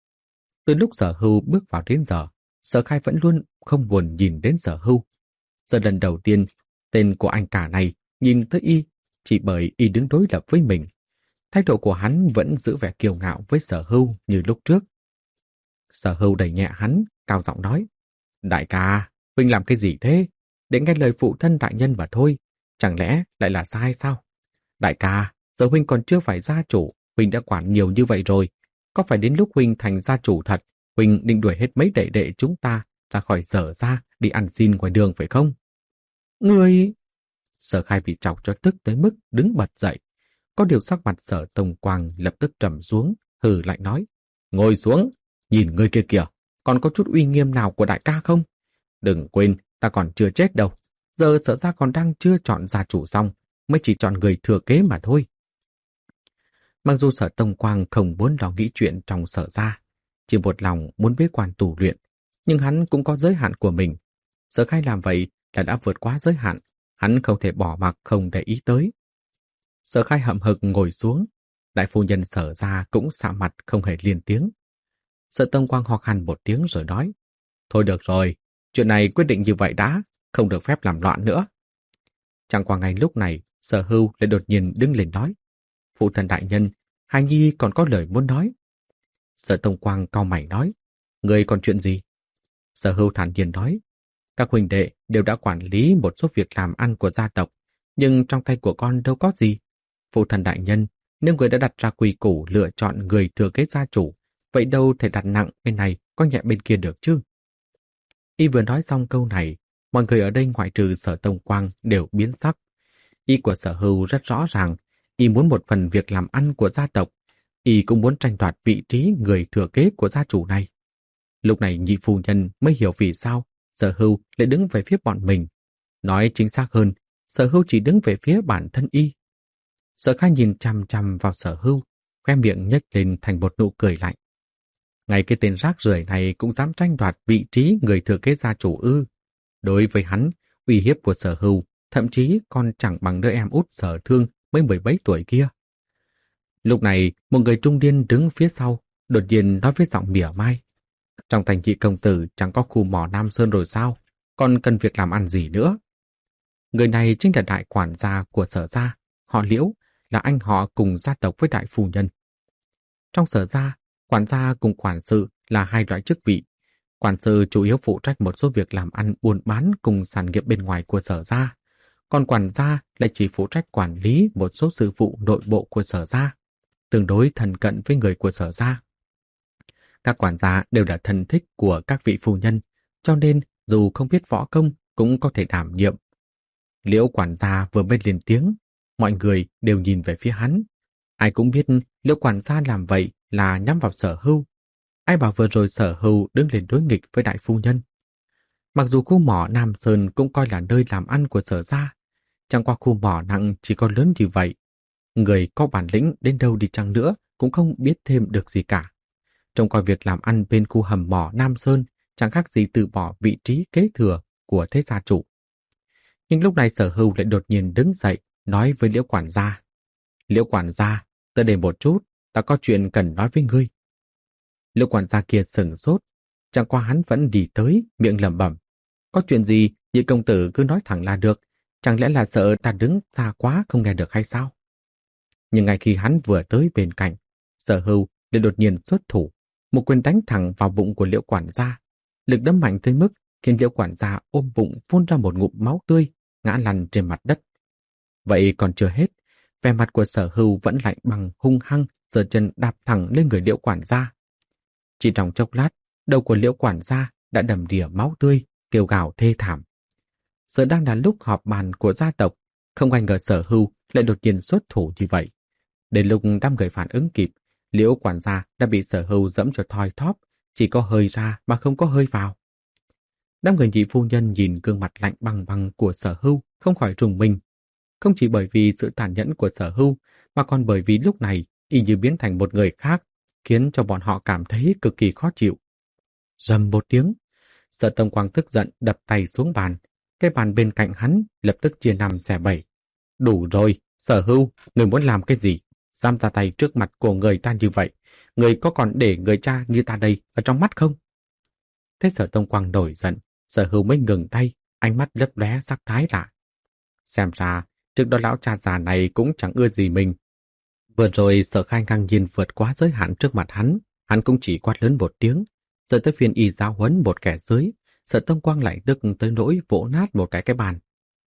Từ lúc Sở Hưu bước vào đến giờ, Sở Khai vẫn luôn không buồn nhìn đến Sở Hưu. Giờ lần đầu tiên, tên của anh cả này nhìn tới y chỉ bởi y đứng đối lập với mình. Thái độ của hắn vẫn giữ vẻ kiêu ngạo với Sở Hưu như lúc trước. Sở Hưu đẩy nhẹ hắn, cao giọng nói: Đại ca, huynh làm cái gì thế? Để nghe lời phụ thân đại nhân mà thôi, chẳng lẽ lại là sai sao? Đại ca, giờ huynh còn chưa phải gia chủ, huynh đã quản nhiều như vậy rồi. Có phải đến lúc huynh thành gia chủ thật, huynh định đuổi hết mấy đệ đệ chúng ta ra khỏi Sở gia đi ăn xin ngoài đường phải không? Người... Sở Khai bị chọc cho tức tới mức đứng bật dậy. Có điều sắc mặt Sở Tông Quang lập tức trầm xuống, hừ lạnh nói: Ngồi xuống, nhìn người kia kìa, còn có chút uy nghiêm nào của đại ca không? Đừng quên, ta còn chưa chết đâu. Giờ Sở gia còn đang chưa chọn gia chủ xong, mới chỉ chọn người thừa kế mà thôi. Mặc dù Sở Tông Quang không muốn lo nghĩ chuyện trong Sở gia, chỉ một lòng muốn bế quan tu luyện, nhưng hắn cũng có giới hạn của mình. Sở Khai làm vậy là đã vượt quá giới hạn, hắn không thể bỏ mặc không để ý tới. Sở Khai hậm hực ngồi xuống, đại phu nhân Sở gia cũng xạ mặt không hề lên tiếng. Sở Tông Quang ho khan một tiếng rồi nói: Thôi được rồi, chuyện này quyết định như vậy đã, không được phép làm loạn nữa. Chẳng qua ngay lúc này, Sở Hưu lại đột nhiên đứng lên nói: Phụ thân đại nhân, Hài Nhi còn có lời muốn nói. Sở Tông Quang cau mày nói: Người còn chuyện gì? Sở Hưu thản nhiên nói: Các huynh đệ đều đã quản lý một số việc làm ăn của gia tộc, nhưng trong tay của con đâu có gì. Phụ thân đại nhân, nếu người đã đặt ra quy củ lựa chọn người thừa kế gia chủ, vậy đâu thể đặt nặng bên này có nhẹ bên kia được chứ? Y vừa nói xong câu này, mọi người ở đây ngoại trừ Sở Tông Quang đều biến sắc. Ý của Sở Hưu rất rõ ràng, y muốn một phần việc làm ăn của gia tộc, y cũng muốn tranh đoạt vị trí người thừa kế của gia chủ này. Lúc này nhị phu nhân mới hiểu vì sao Sở Hưu lại đứng về phía bọn mình. Nói chính xác hơn, Sở Hưu chỉ đứng về phía bản thân y. Sở Khai nhìn chằm chằm vào Sở Hưu, khoe miệng nhếch lên thành một nụ cười lạnh. Ngay cái tên rác rưởi này cũng dám tranh đoạt vị trí người thừa kế gia chủ ư? Đối với hắn, uy hiếp của Sở Hưu thậm chí còn chẳng bằng đứa em út Sở Thương mới 17 tuổi kia. Lúc này, một người trung niên đứng phía sau, đột nhiên nói với giọng mỉa mai: Trong thành thị công tử chẳng có khu mỏ Nam Sơn rồi sao? Còn cần việc làm ăn gì nữa? Người này chính là đại quản gia của Sở gia, họ Liễu, là anh họ cùng gia tộc với đại phu nhân. Trong Sở gia, quản gia cùng quản sự là hai loại chức vị. Quản sự chủ yếu phụ trách một số việc làm ăn buôn bán cùng sản nghiệp bên ngoài của Sở gia, còn quản gia lại chỉ phụ trách quản lý một số sự vụ nội bộ của Sở gia, tương đối thân cận với người của Sở gia. Các quản gia đều là thân thích của các vị phu nhân, cho nên dù không biết võ công cũng có thể đảm nhiệm. Liễu quản gia vừa mới lên tiếng, mọi người đều nhìn về phía hắn. Ai cũng biết Liễu quản gia làm vậy là nhắm vào Sở Hưu. Ai bảo vừa rồi Sở Hưu đứng lên đối nghịch với đại phu nhân. Mặc dù khu mỏ Nam Sơn cũng coi là nơi làm ăn của Sở gia, chẳng qua khu mỏ nặng chỉ có lớn như vậy. Người có bản lĩnh đến đâu đi chăng nữa cũng không biết thêm được gì cả. Trông coi việc làm ăn bên khu hầm mỏ Nam Sơn chẳng khác gì từ bỏ vị trí kế thừa của thế gia chủ. Nhưng lúc này Sở Hưu lại đột nhiên đứng dậy nói với Liễu quản gia. Liễu quản gia, tới đây một chút, ta có chuyện cần nói với ngươi. Liễu quản gia kia sửng sốt, chẳng qua hắn vẫn đi tới, miệng lẩm bẩm. Có chuyện gì, nhị công tử cứ nói thẳng là được, chẳng lẽ là sợ ta đứng xa quá không nghe được hay sao? Nhưng ngay khi hắn vừa tới bên cạnh, Sở Hưu lại đột nhiên xuất thủ, một quyền đánh thẳng vào bụng của Liễu quản gia. Lực đấm mạnh tới mức khiến Liễu quản gia ôm bụng phun ra một ngụm máu tươi, ngã lăn trên mặt đất. Vậy còn chưa hết, vẻ mặt của Sở Hưu vẫn lạnh bằng hung hăng, giơ chân đạp thẳng lên người Liễu quản gia. Chỉ trong chốc lát, đầu của Liễu quản gia đã đầm đìa máu tươi, kêu gào thê thảm. Giờ đang là lúc họp bàn của gia tộc, không ai ngờ Sở Hưu lại đột nhiên xuất thủ như vậy. Đến lúc đám người phản ứng kịp, Liễu quản gia đã bị Sở Hưu dẫm cho thoi thóp, chỉ có hơi ra mà không có hơi vào. Đám người nhị phu nhân nhìn gương mặt lạnh băng băng của Sở Hưu không khỏi rùng mình. Không chỉ bởi vì sự tàn nhẫn của Sở Hưu, mà còn bởi vì lúc này y như biến thành một người khác, khiến cho bọn họ cảm thấy cực kỳ khó chịu. Rầm một tiếng, Sở Tông Quang tức giận đập tay xuống bàn. Cái bàn bên cạnh hắn lập tức chia 5/7. Đủ rồi, Sở Hưu, người muốn làm cái gì? Dám ra tay trước mặt của người ta như vậy, người có còn để người cha như ta đây ở trong mắt không? Thấy Sở Tông Quang nổi giận, Sở Hưu mới ngừng tay, ánh mắt lấp lóe sắc thái lạ. Xem ra, trước đó lão cha già này cũng chẳng ưa gì mình. Vừa rồi Sở Khai ngang nhiên vượt quá giới hạn trước mặt hắn cũng chỉ quát lớn một tiếng. Giờ tới phiên y giáo huấn một kẻ dưới, Sở Tông Quang lại tức tới nỗi vỗ nát một cái bàn.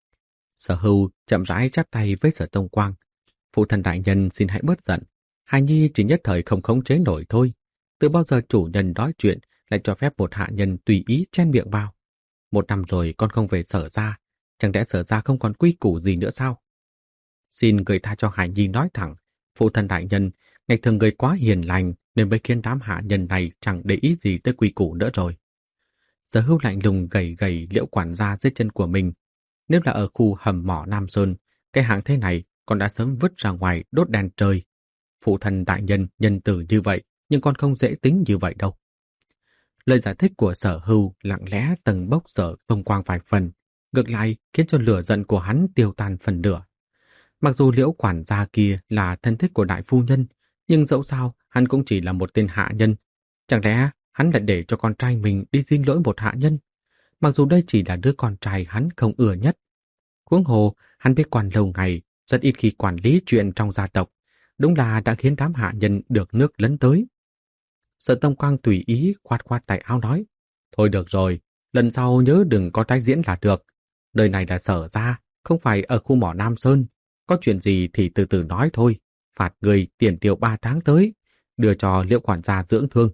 Sở Hưu chậm rãi chắp tay với Sở Tông Quang. Phụ thân đại nhân xin hãy bớt giận. Hài nhi chỉ nhất thời không khống chế nổi thôi. Từ bao giờ chủ nhân nói chuyện lại cho phép một hạ nhân tùy ý chen miệng vào? 1 năm rồi con không về Sở gia, chẳng lẽ Sở gia không còn quy củ gì nữa sao? Xin người tha cho Hải Nhi nói thẳng, phụ thân đại nhân, ngày thường người quá hiền lành nên mới khiến đám hạ nhân này chẳng để ý gì tới quy củ nữa rồi. Sở Hưu lạnh lùng gầy gầy Liễu quản gia dưới chân của mình. Nếu là ở khu hầm mỏ Nam Sơn, cái hạng thế này con đã sớm vứt ra ngoài đốt đèn trời. Phụ thân đại nhân nhân từ như vậy, nhưng con không dễ tính như vậy đâu. Lời giải thích của Sở Hưu lặng lẽ tầng bốc Sở Tông Quang vài phần, ngược lại khiến cho lửa giận của hắn tiêu tan phần nửa. Mặc dù Liễu quản gia kia là thân thích của đại phu nhân, nhưng dẫu sao hắn cũng chỉ là một tên hạ nhân. Chẳng lẽ hắn lại để cho con trai mình đi xin lỗi một hạ nhân? Mặc dù đây chỉ là đứa con trai hắn không ưa nhất. Huống hồ, hắn bế quan lâu ngày, rất ít khi quản lý chuyện trong gia tộc. Đúng là đã khiến đám hạ nhân được nước lấn tới. Sở Tông Quang tùy ý khoát khoát tay áo nói. Thôi được rồi, lần sau nhớ đừng có tái diễn là được. Nơi này là Sở gia, không phải ở khu mỏ Nam Sơn. Có chuyện gì thì từ từ nói thôi. Phạt người tiền tiêu 3 tháng tới, đưa cho Liễu quản gia dưỡng thương.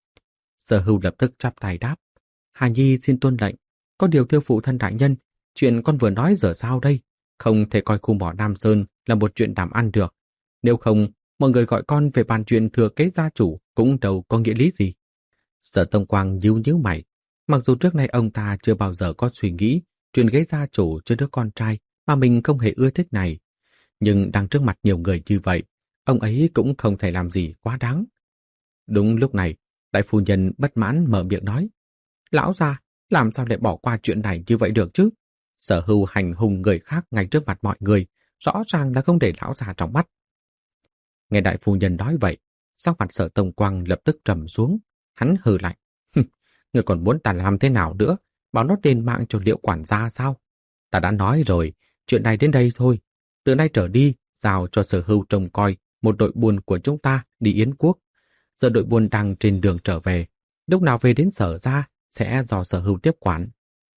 Sở Hưu lập tức chắp tay đáp. Hà Nhi xin tuân lệnh. Có điều thưa phụ thân đại nhân, chuyện con vừa nói giờ sao đây? Không thể coi khu mỏ Nam Sơn là một chuyện làm ăn được. Nếu không, mọi người gọi con về bàn chuyện thừa kế gia chủ cũng đâu có nghĩa lý gì. Sở Tông Quang nhíu nhíu mày. Mặc dù trước nay ông ta chưa bao giờ có suy nghĩ chuyện ghế gia chủ cho đứa con trai mà mình không hề ưa thích này. Nhưng đang trước mặt nhiều người như vậy, ông ấy cũng không thể làm gì quá đáng. Đúng lúc này, đại phu nhân bất mãn mở miệng nói. Lão gia, làm sao lại bỏ qua chuyện này như vậy được chứ? Sở Hưu hành hung người khác ngay trước mặt mọi người, rõ ràng là không để lão già trong mắt. Nghe đại phu nhân nói vậy, sắc mặt Sở Tông Quang lập tức trầm xuống, hắn hừ lạnh. Người còn muốn ta làm thế nào nữa, bảo nó đền mạng cho Liễu quản gia sao? Ta đã nói rồi, chuyện này đến đây thôi. Từ nay trở đi, giao cho Sở Hưu trông coi một đội buôn của chúng ta đi Yến Quốc. Giờ đội buôn đang trên đường trở về, lúc nào về đến Sở gia sẽ do Sở Hưu tiếp quản.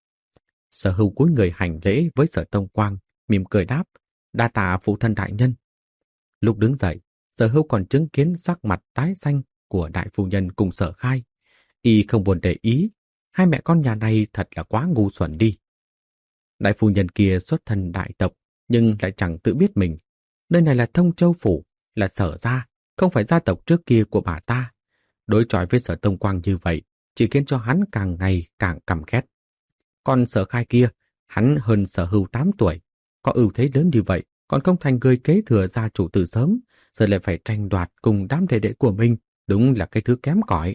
Sở Hưu cúi người hành lễ với Sở Tông Quang, mỉm cười đáp, đa tạ phụ thân đại nhân. Lúc đứng dậy, Sở Hưu còn chứng kiến sắc mặt tái xanh của đại phu nhân cùng Sở Khai. Y không buồn để ý, hai mẹ con nhà này thật là quá ngu xuẩn đi. Đại phu nhân kia xuất thân đại tộc, nhưng lại chẳng tự biết mình. Nơi này là Thông Châu Phủ, là Sở gia, không phải gia tộc trước kia của bà ta. Đối chọi với Sở Tông Quang như vậy chỉ khiến cho hắn càng ngày càng căm ghét. Còn Sở Khai kia, hắn hơn Sở Hưu 8 tuổi, có ưu thế lớn như vậy, còn không thành người kế thừa gia chủ từ sớm, giờ lại phải tranh đoạt cùng đám đệ đệ của mình, đúng là cái thứ kém cỏi.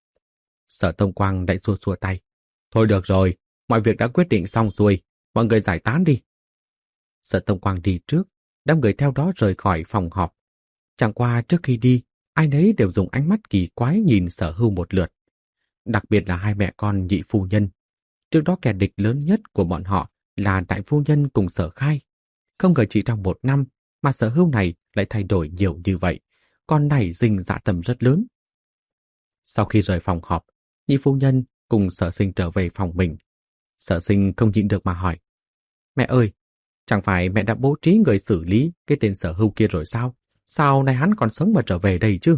Sở Tông Quang lại xua xua tay. Thôi được rồi, mọi việc đã quyết định xong rồi, mọi người giải tán đi. Sở Tông Quang đi trước, đám người theo đó rời khỏi phòng họp. Chẳng qua trước khi đi, ai nấy đều dùng ánh mắt kỳ quái nhìn Sở Hưu một lượt. Đặc biệt là hai mẹ con Nhị phu nhân. Trước đó kẻ địch lớn nhất của bọn họ là đại phu nhân cùng Sở Khai. Không ngờ chỉ trong 1 năm mà Sở Hưu này lại thay đổi nhiều như vậy, còn nảy sinh dã tâm rất lớn. Sau khi rời phòng họp, Nhị phu nhân cùng Sở Sinh trở về phòng mình. Sở Sinh không nhịn được mà hỏi. Mẹ ơi, chẳng phải mẹ đã bố trí người xử lý cái tên Sở Hưu kia rồi sao? Sao nay hắn còn sống mà trở về đây chứ?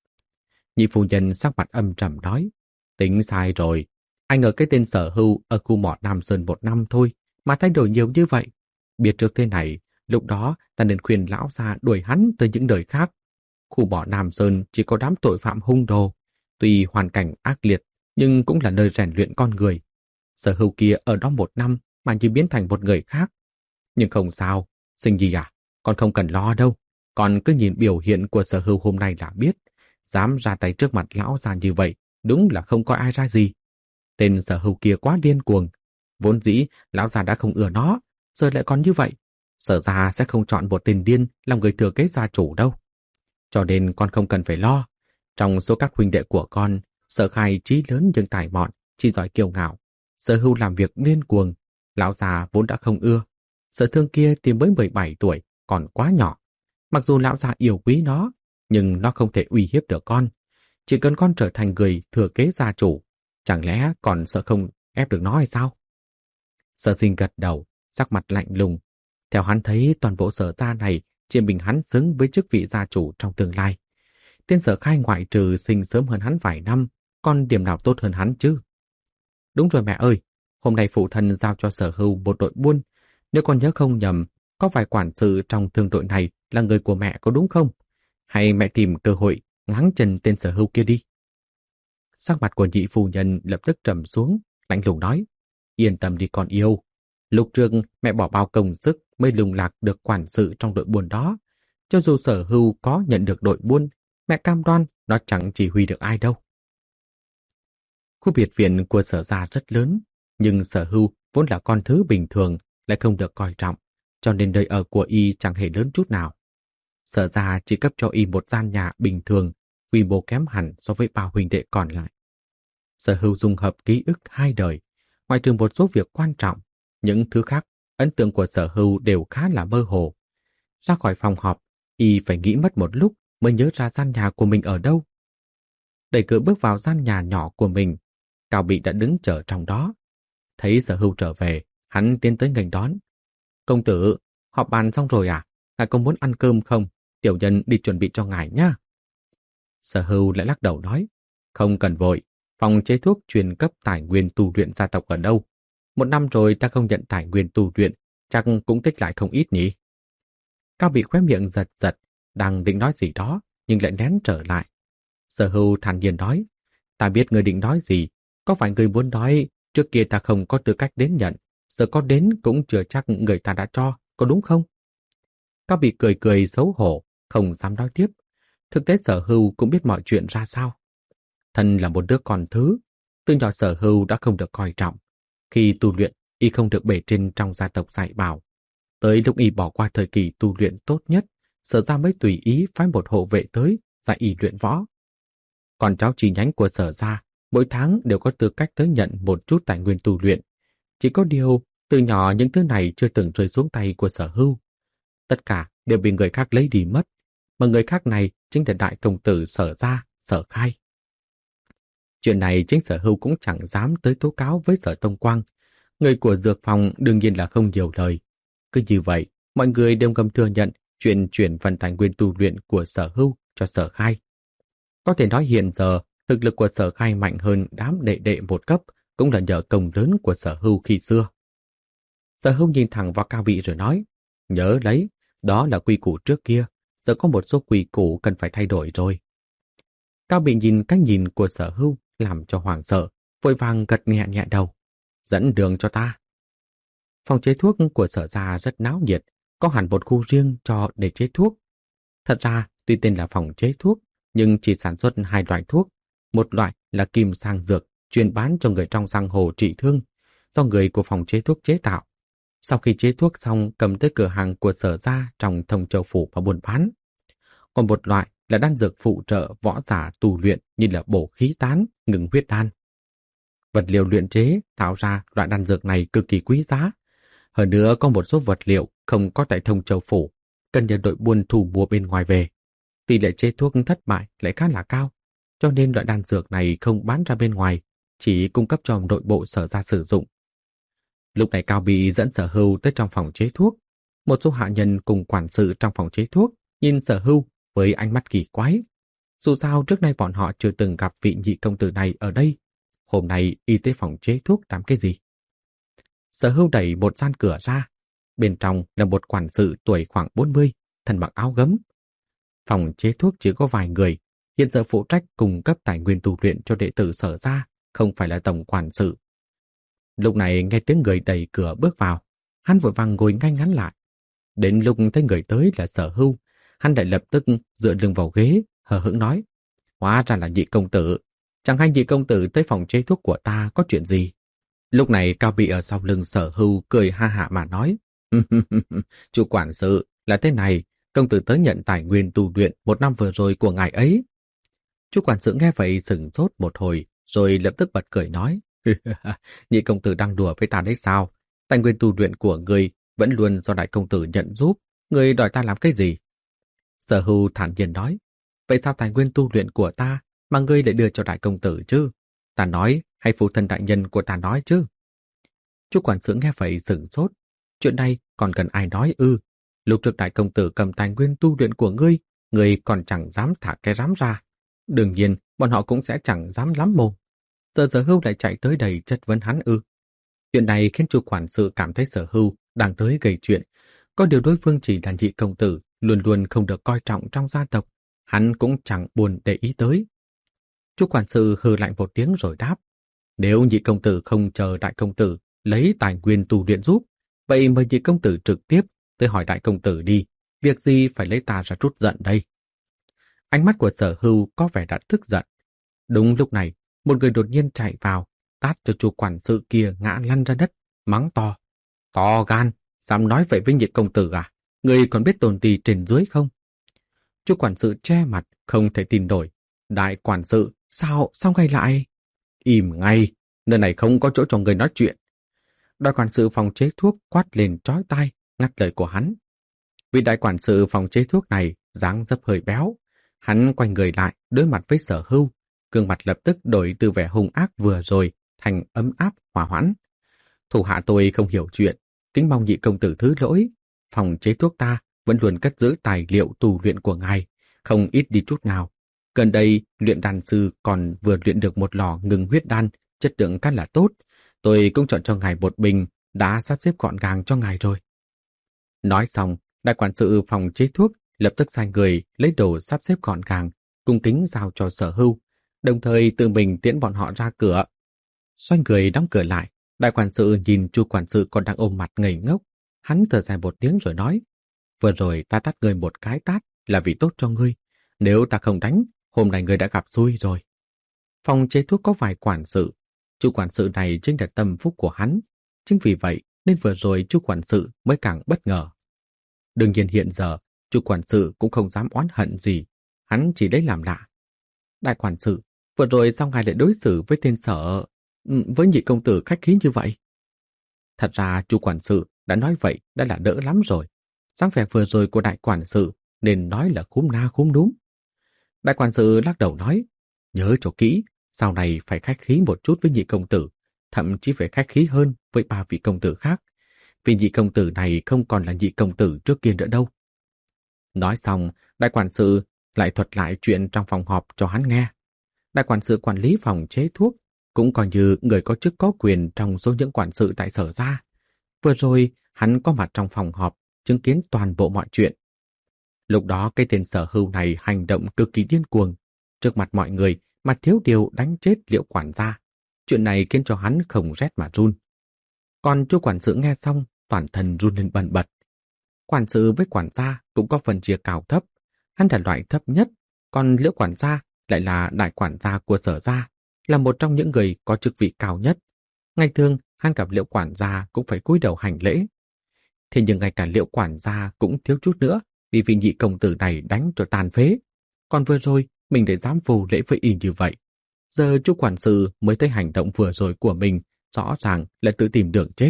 Nhị phu nhân sắc mặt âm trầm nói. Tính sai rồi. Anh ở cái tên Sở Hưu ở khu mỏ Nam Sơn 1 năm thôi mà thay đổi nhiều như vậy. Biết trước thế này, lúc đó ta nên khuyên lão già đuổi hắn tới những đời khác. Khu mỏ Nam Sơn chỉ có đám tội phạm hung đồ. Tuy hoàn cảnh ác liệt, nhưng cũng là nơi rèn luyện con người. Sở Hưu kia ở đó 1 năm mà như biến thành một người khác. Nhưng không sao, Sinh Nhi à, con không cần lo đâu. Con cứ nhìn biểu hiện của Sở Hưu hôm nay là biết. Dám ra tay trước mặt lão già như vậy, đúng là không có ai ra gì. Tên Sở Hưu kia quá điên cuồng. Vốn dĩ, lão già đã không ưa nó, giờ lại còn như vậy. Sở ra sẽ không chọn một tên điên làm người thừa kế gia chủ đâu. Cho nên con không cần phải lo. Trong số các huynh đệ của con, Sở Khai trí lớn nhưng tài mọn, chỉ giỏi kiêu ngạo. Sở Hưu làm việc điên cuồng, lão già vốn đã không ưa. Sở Thương kia thì mới 17 tuổi, còn quá nhỏ. Mặc dù lão già yêu quý nó, nhưng nó không thể uy hiếp được con. Chỉ cần con trở thành người thừa kế gia chủ, chẳng lẽ còn sợ không ép được nó hay sao? Sở Sinh gật đầu, sắc mặt lạnh lùng. Theo hắn thấy toàn bộ Sở gia này chỉ mình hắn xứng với chức vị gia chủ trong tương lai. Tên Sở Khai ngoại trừ sinh sớm hơn hắn vài năm, còn điểm nào tốt hơn hắn chứ? Đúng rồi mẹ ơi, hôm nay phụ thân giao cho Sở Hưu một đội buôn. Nếu con nhớ không nhầm, có vài quản sự trong thương đội này là người của mẹ có đúng không? Hay mẹ tìm cơ hội ngáng chân tên Sở Hưu kia đi? Sắc mặt của Nhị phu nhân lập tức trầm xuống, lạnh lùng nói. Yên tâm đi con yêu. Lúc trước mẹ bỏ bao công sức mới lùng lạc được quản sự trong đội buôn đó. Cho dù Sở Hưu có nhận được đội buôn, mẹ cam đoan nó chẳng chỉ huy được ai đâu. Khu biệt viện của Sở gia rất lớn, nhưng Sở Hưu vốn là con thứ bình thường, lại không được coi trọng, cho nên nơi ở của y chẳng hề lớn chút nào. Sở gia chỉ cấp cho y một gian nhà bình thường, quy mô kém hẳn so với ba huynh đệ còn lại. Sở Hưu dung hợp ký ức 2 đời, ngoại trừ một số việc quan trọng, những thứ khác, ấn tượng của Sở Hưu đều khá là mơ hồ. Ra khỏi phòng họp, y phải nghĩ mất một lúc mới nhớ ra gian nhà của mình ở đâu. Đẩy cửa bước vào gian nhà nhỏ của mình, Cao Bị đã đứng chờ trong đó. Thấy Sở Hưu trở về, hắn tiến tới nghênh đón. Công tử, họp bàn xong rồi à? Ngài có muốn ăn cơm không? Tiểu nhân đi chuẩn bị cho ngài nhá. Sở Hưu lại lắc đầu nói. Không cần vội, phòng chế thuốc chuyên cấp tài nguyên tu luyện gia tộc ở đâu? 1 năm rồi ta không nhận tài nguyên tu luyện, chắc cũng tích lại không ít nhỉ? Cao Bị khóe miệng giật giật, đang định nói gì đó, nhưng lại nén trở lại. Sở Hưu thản nhiên nói. Ta biết người định nói gì, có phải người muốn nói trước kia ta không có tư cách đến nhận, giờ có đến cũng chưa chắc người ta đã cho, có đúng không? Cao Bị cười cười xấu hổ, không dám nói tiếp. Thực tế Sở Hưu cũng biết mọi chuyện ra sao. Thân là một đứa con thứ, từ nhỏ Sở Hưu đã không được coi trọng. Khi tu luyện, y không được bề trên trong gia tộc dạy bảo. Tới lúc y bỏ qua thời kỳ tu luyện tốt nhất, Sở gia mới tùy ý phái một hộ vệ tới dạy y luyện võ. Còn cháu chi nhánh của Sở gia mỗi tháng đều có tư cách tới nhận một chút tài nguyên tu luyện. Chỉ có điều, từ nhỏ những thứ này chưa từng rơi xuống tay của Sở Hưu. Tất cả đều bị người khác lấy đi mất, mà người khác này chính là đại công tử Sở gia, Sở Khai. Chuyện này chính Sở Hưu cũng chẳng dám tới tố cáo với Sở Tông Quang. Người của dược phòng đương nhiên là không nhiều lời. Cứ như vậy, mọi người đều ngầm thừa nhận chuyện chuyển phần tài nguyên tu luyện của Sở Hưu cho Sở Khai. Có thể nói hiện giờ, thực lực của Sở Khai mạnh hơn đám đệ đệ một cấp, cũng là nhờ công lớn của Sở Hưu khi xưa. Sở Hưu nhìn thẳng vào Cao Bị rồi nói, nhớ lấy, đó là quy củ trước kia, giờ có một số quy củ cần phải thay đổi rồi. Cao Bị nhìn cách nhìn của Sở Hưu làm cho hoảng sợ, vội vàng gật nhẹ nhẹ đầu. Dẫn đường cho ta. Phòng chế thuốc của Sở gia rất náo nhiệt, có hẳn một khu riêng cho để chế thuốc. Thật ra, tuy tên là phòng chế thuốc, nhưng chỉ sản xuất hai loại thuốc. Một loại là kim sang dược, chuyên bán cho người trong giang hồ trị thương, do người của phòng chế thuốc chế tạo. Sau khi chế thuốc xong, cầm tới cửa hàng của Sở gia trong Thông Châu phủ và buôn bán. Còn một loại là đan dược phụ trợ võ giả tu luyện như là bổ khí tán, ngừng huyết đan. Vật liệu luyện chế tạo ra loại đan dược này cực kỳ quý giá. Hơn nữa có một số vật liệu không có tại Thông Châu phủ, cần nhờ đội buôn thu mua bên ngoài về. Tỷ lệ chế thuốc thất bại lại khá là cao, cho nên loại đan dược này không bán ra bên ngoài, chỉ cung cấp cho nội bộ Sở gia sử dụng. Lúc này Cao Bị dẫn Sở Hưu tới trong phòng chế thuốc. Một số hạ nhân cùng quản sự trong phòng chế thuốc nhìn Sở Hưu với ánh mắt kỳ quái. Dù sao trước nay bọn họ chưa từng gặp vị nhị công tử này ở đây. Hôm nay y tế phòng chế thuốc làm cái gì? Sở Hưu đẩy một gian cửa ra. Bên trong là một quản sự tuổi khoảng 40, thân mặc áo gấm. Phòng chế thuốc chỉ có vài người, hiện giờ phụ trách cung cấp tài nguyên tu luyện cho đệ tử Sở gia, không phải là tổng quản sự. Lúc này nghe tiếng người đẩy cửa bước vào, hắn vội vàng ngồi ngay ngắn lại. Đến lúc thấy người tới là Sở Hưu, hắn lại lập tức dựa lưng vào ghế, hờ hững nói: Hóa ra là nhị công tử, chẳng hay nhị công tử tới phòng chế thuốc của ta có chuyện gì? Lúc này Cao Bị ở sau lưng Sở Hưu cười ha hả mà nói: Chủ quản sự, là thế này, công tử tới nhận tài nguyên tu luyện một năm vừa rồi của ngài ấy. Chủ quản sự nghe vậy sửng sốt một hồi, rồi lập tức bật cười nói: Nhị công tử đang đùa với ta đấy sao? Tài nguyên tu luyện của người vẫn luôn do đại công tử nhận giúp, người đòi ta làm cái gì? Sở Hưu thản nhiên nói: Vậy sao tài nguyên tu luyện của ta mà ngươi lại đưa cho đại công tử chứ? Ta nói hay phụ thân đại nhân của ta nói chứ? Chủ quản sự nghe vậy sửng sốt. Chuyện này còn cần ai nói ư? Lúc trước đại công tử cầm tài nguyên tu luyện của ngươi còn chẳng dám thả cái rắm ra. Đương nhiên, bọn họ cũng sẽ chẳng dám lắm mồm. Giờ Sở Hưu lại chạy tới đây chất vấn hắn ư? Chuyện này khiến chủ quản sự cảm thấy Sở Hưu đang tới gây chuyện. Có điều đối phương chỉ là nhị công tử, luôn luôn không được coi trọng trong gia tộc. Hắn cũng chẳng buồn để ý tới. Chủ quản sự hừ lạnh một tiếng rồi đáp: Nếu nhị công tử không chờ đại công tử lấy tài nguyên tu luyện giúp, vậy mời nhị công tử trực tiếp tới hỏi đại công tử đi, việc gì phải lấy ta ra trút giận đây? Ánh mắt của Sở Hưu có vẻ đã tức giận. Đúng lúc này, một người đột nhiên chạy vào, tát cho chủ quản sự kia ngã lăn ra đất, mắng to: To gan, dám nói vậy với nhị công tử à? Người còn biết tồn tì trên dưới không? Chủ quản sự che mặt, không thể tin nổi. Đại quản sự, sao ngay lại? Im ngay, nơi này không có chỗ cho người nói chuyện. Đại quản sự phòng chế thuốc quát lên chói tai, ngắt lời của hắn. Vị đại quản sự phòng chế thuốc này dáng dấp hơi béo. Hắn quay người lại, đối mặt với Sở Hưu, gương mặt lập tức đổi từ vẻ hung ác vừa rồi thành ấm áp hòa hoãn. Thủ hạ tôi không hiểu chuyện, kính mong nhị công tử thứ lỗi. Phòng chế thuốc ta vẫn luôn cất giữ tài liệu tu luyện của ngài, không ít đi chút nào. Gần đây, luyện đan sư còn vừa luyện được một lò ngừng huyết đan, chất lượng rất là tốt. Tôi cũng chọn cho ngài một bình, đã sắp xếp gọn gàng cho ngài rồi. Nói xong, đại quản sự phòng chế thuốc lập tức sai người lấy đồ sắp xếp gọn gàng, cung kính giao cho Sở Hưu, đồng thời tự mình tiễn bọn họ ra cửa. Xoay người đóng cửa lại, đại quản sự nhìn chu quản sự còn đang ôm mặt ngây ngốc. Hắn thở dài một tiếng rồi nói: Vừa rồi ta tát ngươi một cái tát là vì tốt cho ngươi. Nếu ta không đánh, hôm nay ngươi đã gặp xui rồi. Phòng chế thuốc có vài quản sự. Chu quản sự này chính là tâm phúc của hắn. Chính vì vậy nên vừa rồi chu quản sự mới càng bất ngờ. Đương nhiên hiện giờ, chu quản sự cũng không dám oán hận gì. Hắn chỉ lấy làm lạ. Đại quản sự, vừa rồi sao ngài lại đối xử với tên Sở, với nhị công tử khách khí như vậy? Thật ra chu quản sự đã nói vậy đã là đỡ lắm rồi. Sáng vẻ vừa rồi của đại quản sự nên nói là khúm na khúm núm. Đại quản sự lắc đầu nói: Nhớ cho kỹ, sau này phải khách khí một chút với nhị công tử, thậm chí phải khách khí hơn với ba vị công tử khác, vì nhị công tử này không còn là nhị công tử trước kia nữa đâu. Nói xong, đại quản sự lại thuật lại chuyện trong phòng họp cho hắn nghe. Đại quản sự quản lý phòng chế thuốc, cũng coi như người có chức có quyền trong số những quản sự tại Sở gia. Vừa rồi, hắn có mặt trong phòng họp, chứng kiến toàn bộ mọi chuyện. Lúc đó cái tên Sở Hưu này hành động cực kỳ điên cuồng. trước mặt mọi người mà thiếu điều đánh chết Liễu quản gia. Chuyện này khiến cho hắn không rét mà run. Còn Chu quản sự nghe xong, toàn thân run lên bần bật. Quản sự với quản gia cũng có phần chia cao thấp. Hắn là loại thấp nhất, còn Liễu quản gia lại là đại quản gia của Sở gia, là một trong những người có chức vị cao nhất. Ngày thường, hắn gặp Liễu quản gia cũng phải cúi đầu hành lễ. Thế nhưng ngay cả Liễu quản gia cũng thiếu chút nữa vì vị nhị công tử này đánh cho tàn phế. Còn vừa rồi, mình để dám vô lễ với y như vậy. Giờ Chu quản sự mới thấy hành động vừa rồi của mình rõ ràng là tự tìm đường chết.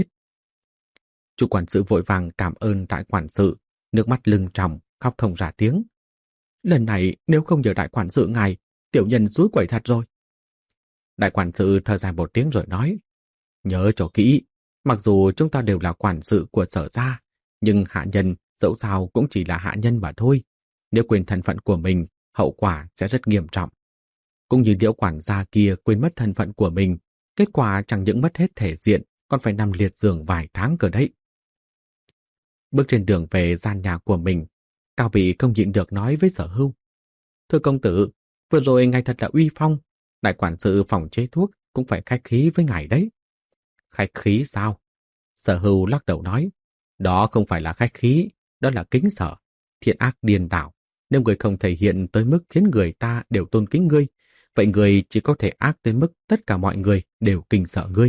Chu quản sự vội vàng cảm ơn đại quản sự, nước mắt lưng tròng, khóc không ra tiếng. Lần này nếu không nhờ đại quản sự ngài, tiểu nhân dúi quẩy thật rồi. Đại quản sự thở dài một tiếng rồi nói, nhớ cho kỹ, mặc dù chúng ta đều là quản sự của Sở gia, nhưng hạ nhân dẫu sao cũng chỉ là hạ nhân mà thôi. Nếu quên thân phận của mình, hậu quả sẽ rất nghiêm trọng. Cũng như Liễu quản gia kia quên mất thân phận của mình, kết quả chẳng những mất hết thể diện, còn phải nằm liệt giường vài tháng cơ đấy. Bước trên đường về gian nhà của mình, Cao Bị không nhịn được nói với Sở Hưu. Thưa công tử, vừa rồi ngài thật là uy phong, đại quản sự phòng chế thuốc cũng phải khách khí với ngài đấy. Khách khí sao? Sở Hưu lắc đầu nói, đó không phải là khách khí, đó là kính sợ, thiện ác điên đảo. Nếu người không thể hiện tới mức khiến người ta đều tôn kính ngươi, vậy người chỉ có thể ác tới mức tất cả mọi người đều kinh sợ ngươi.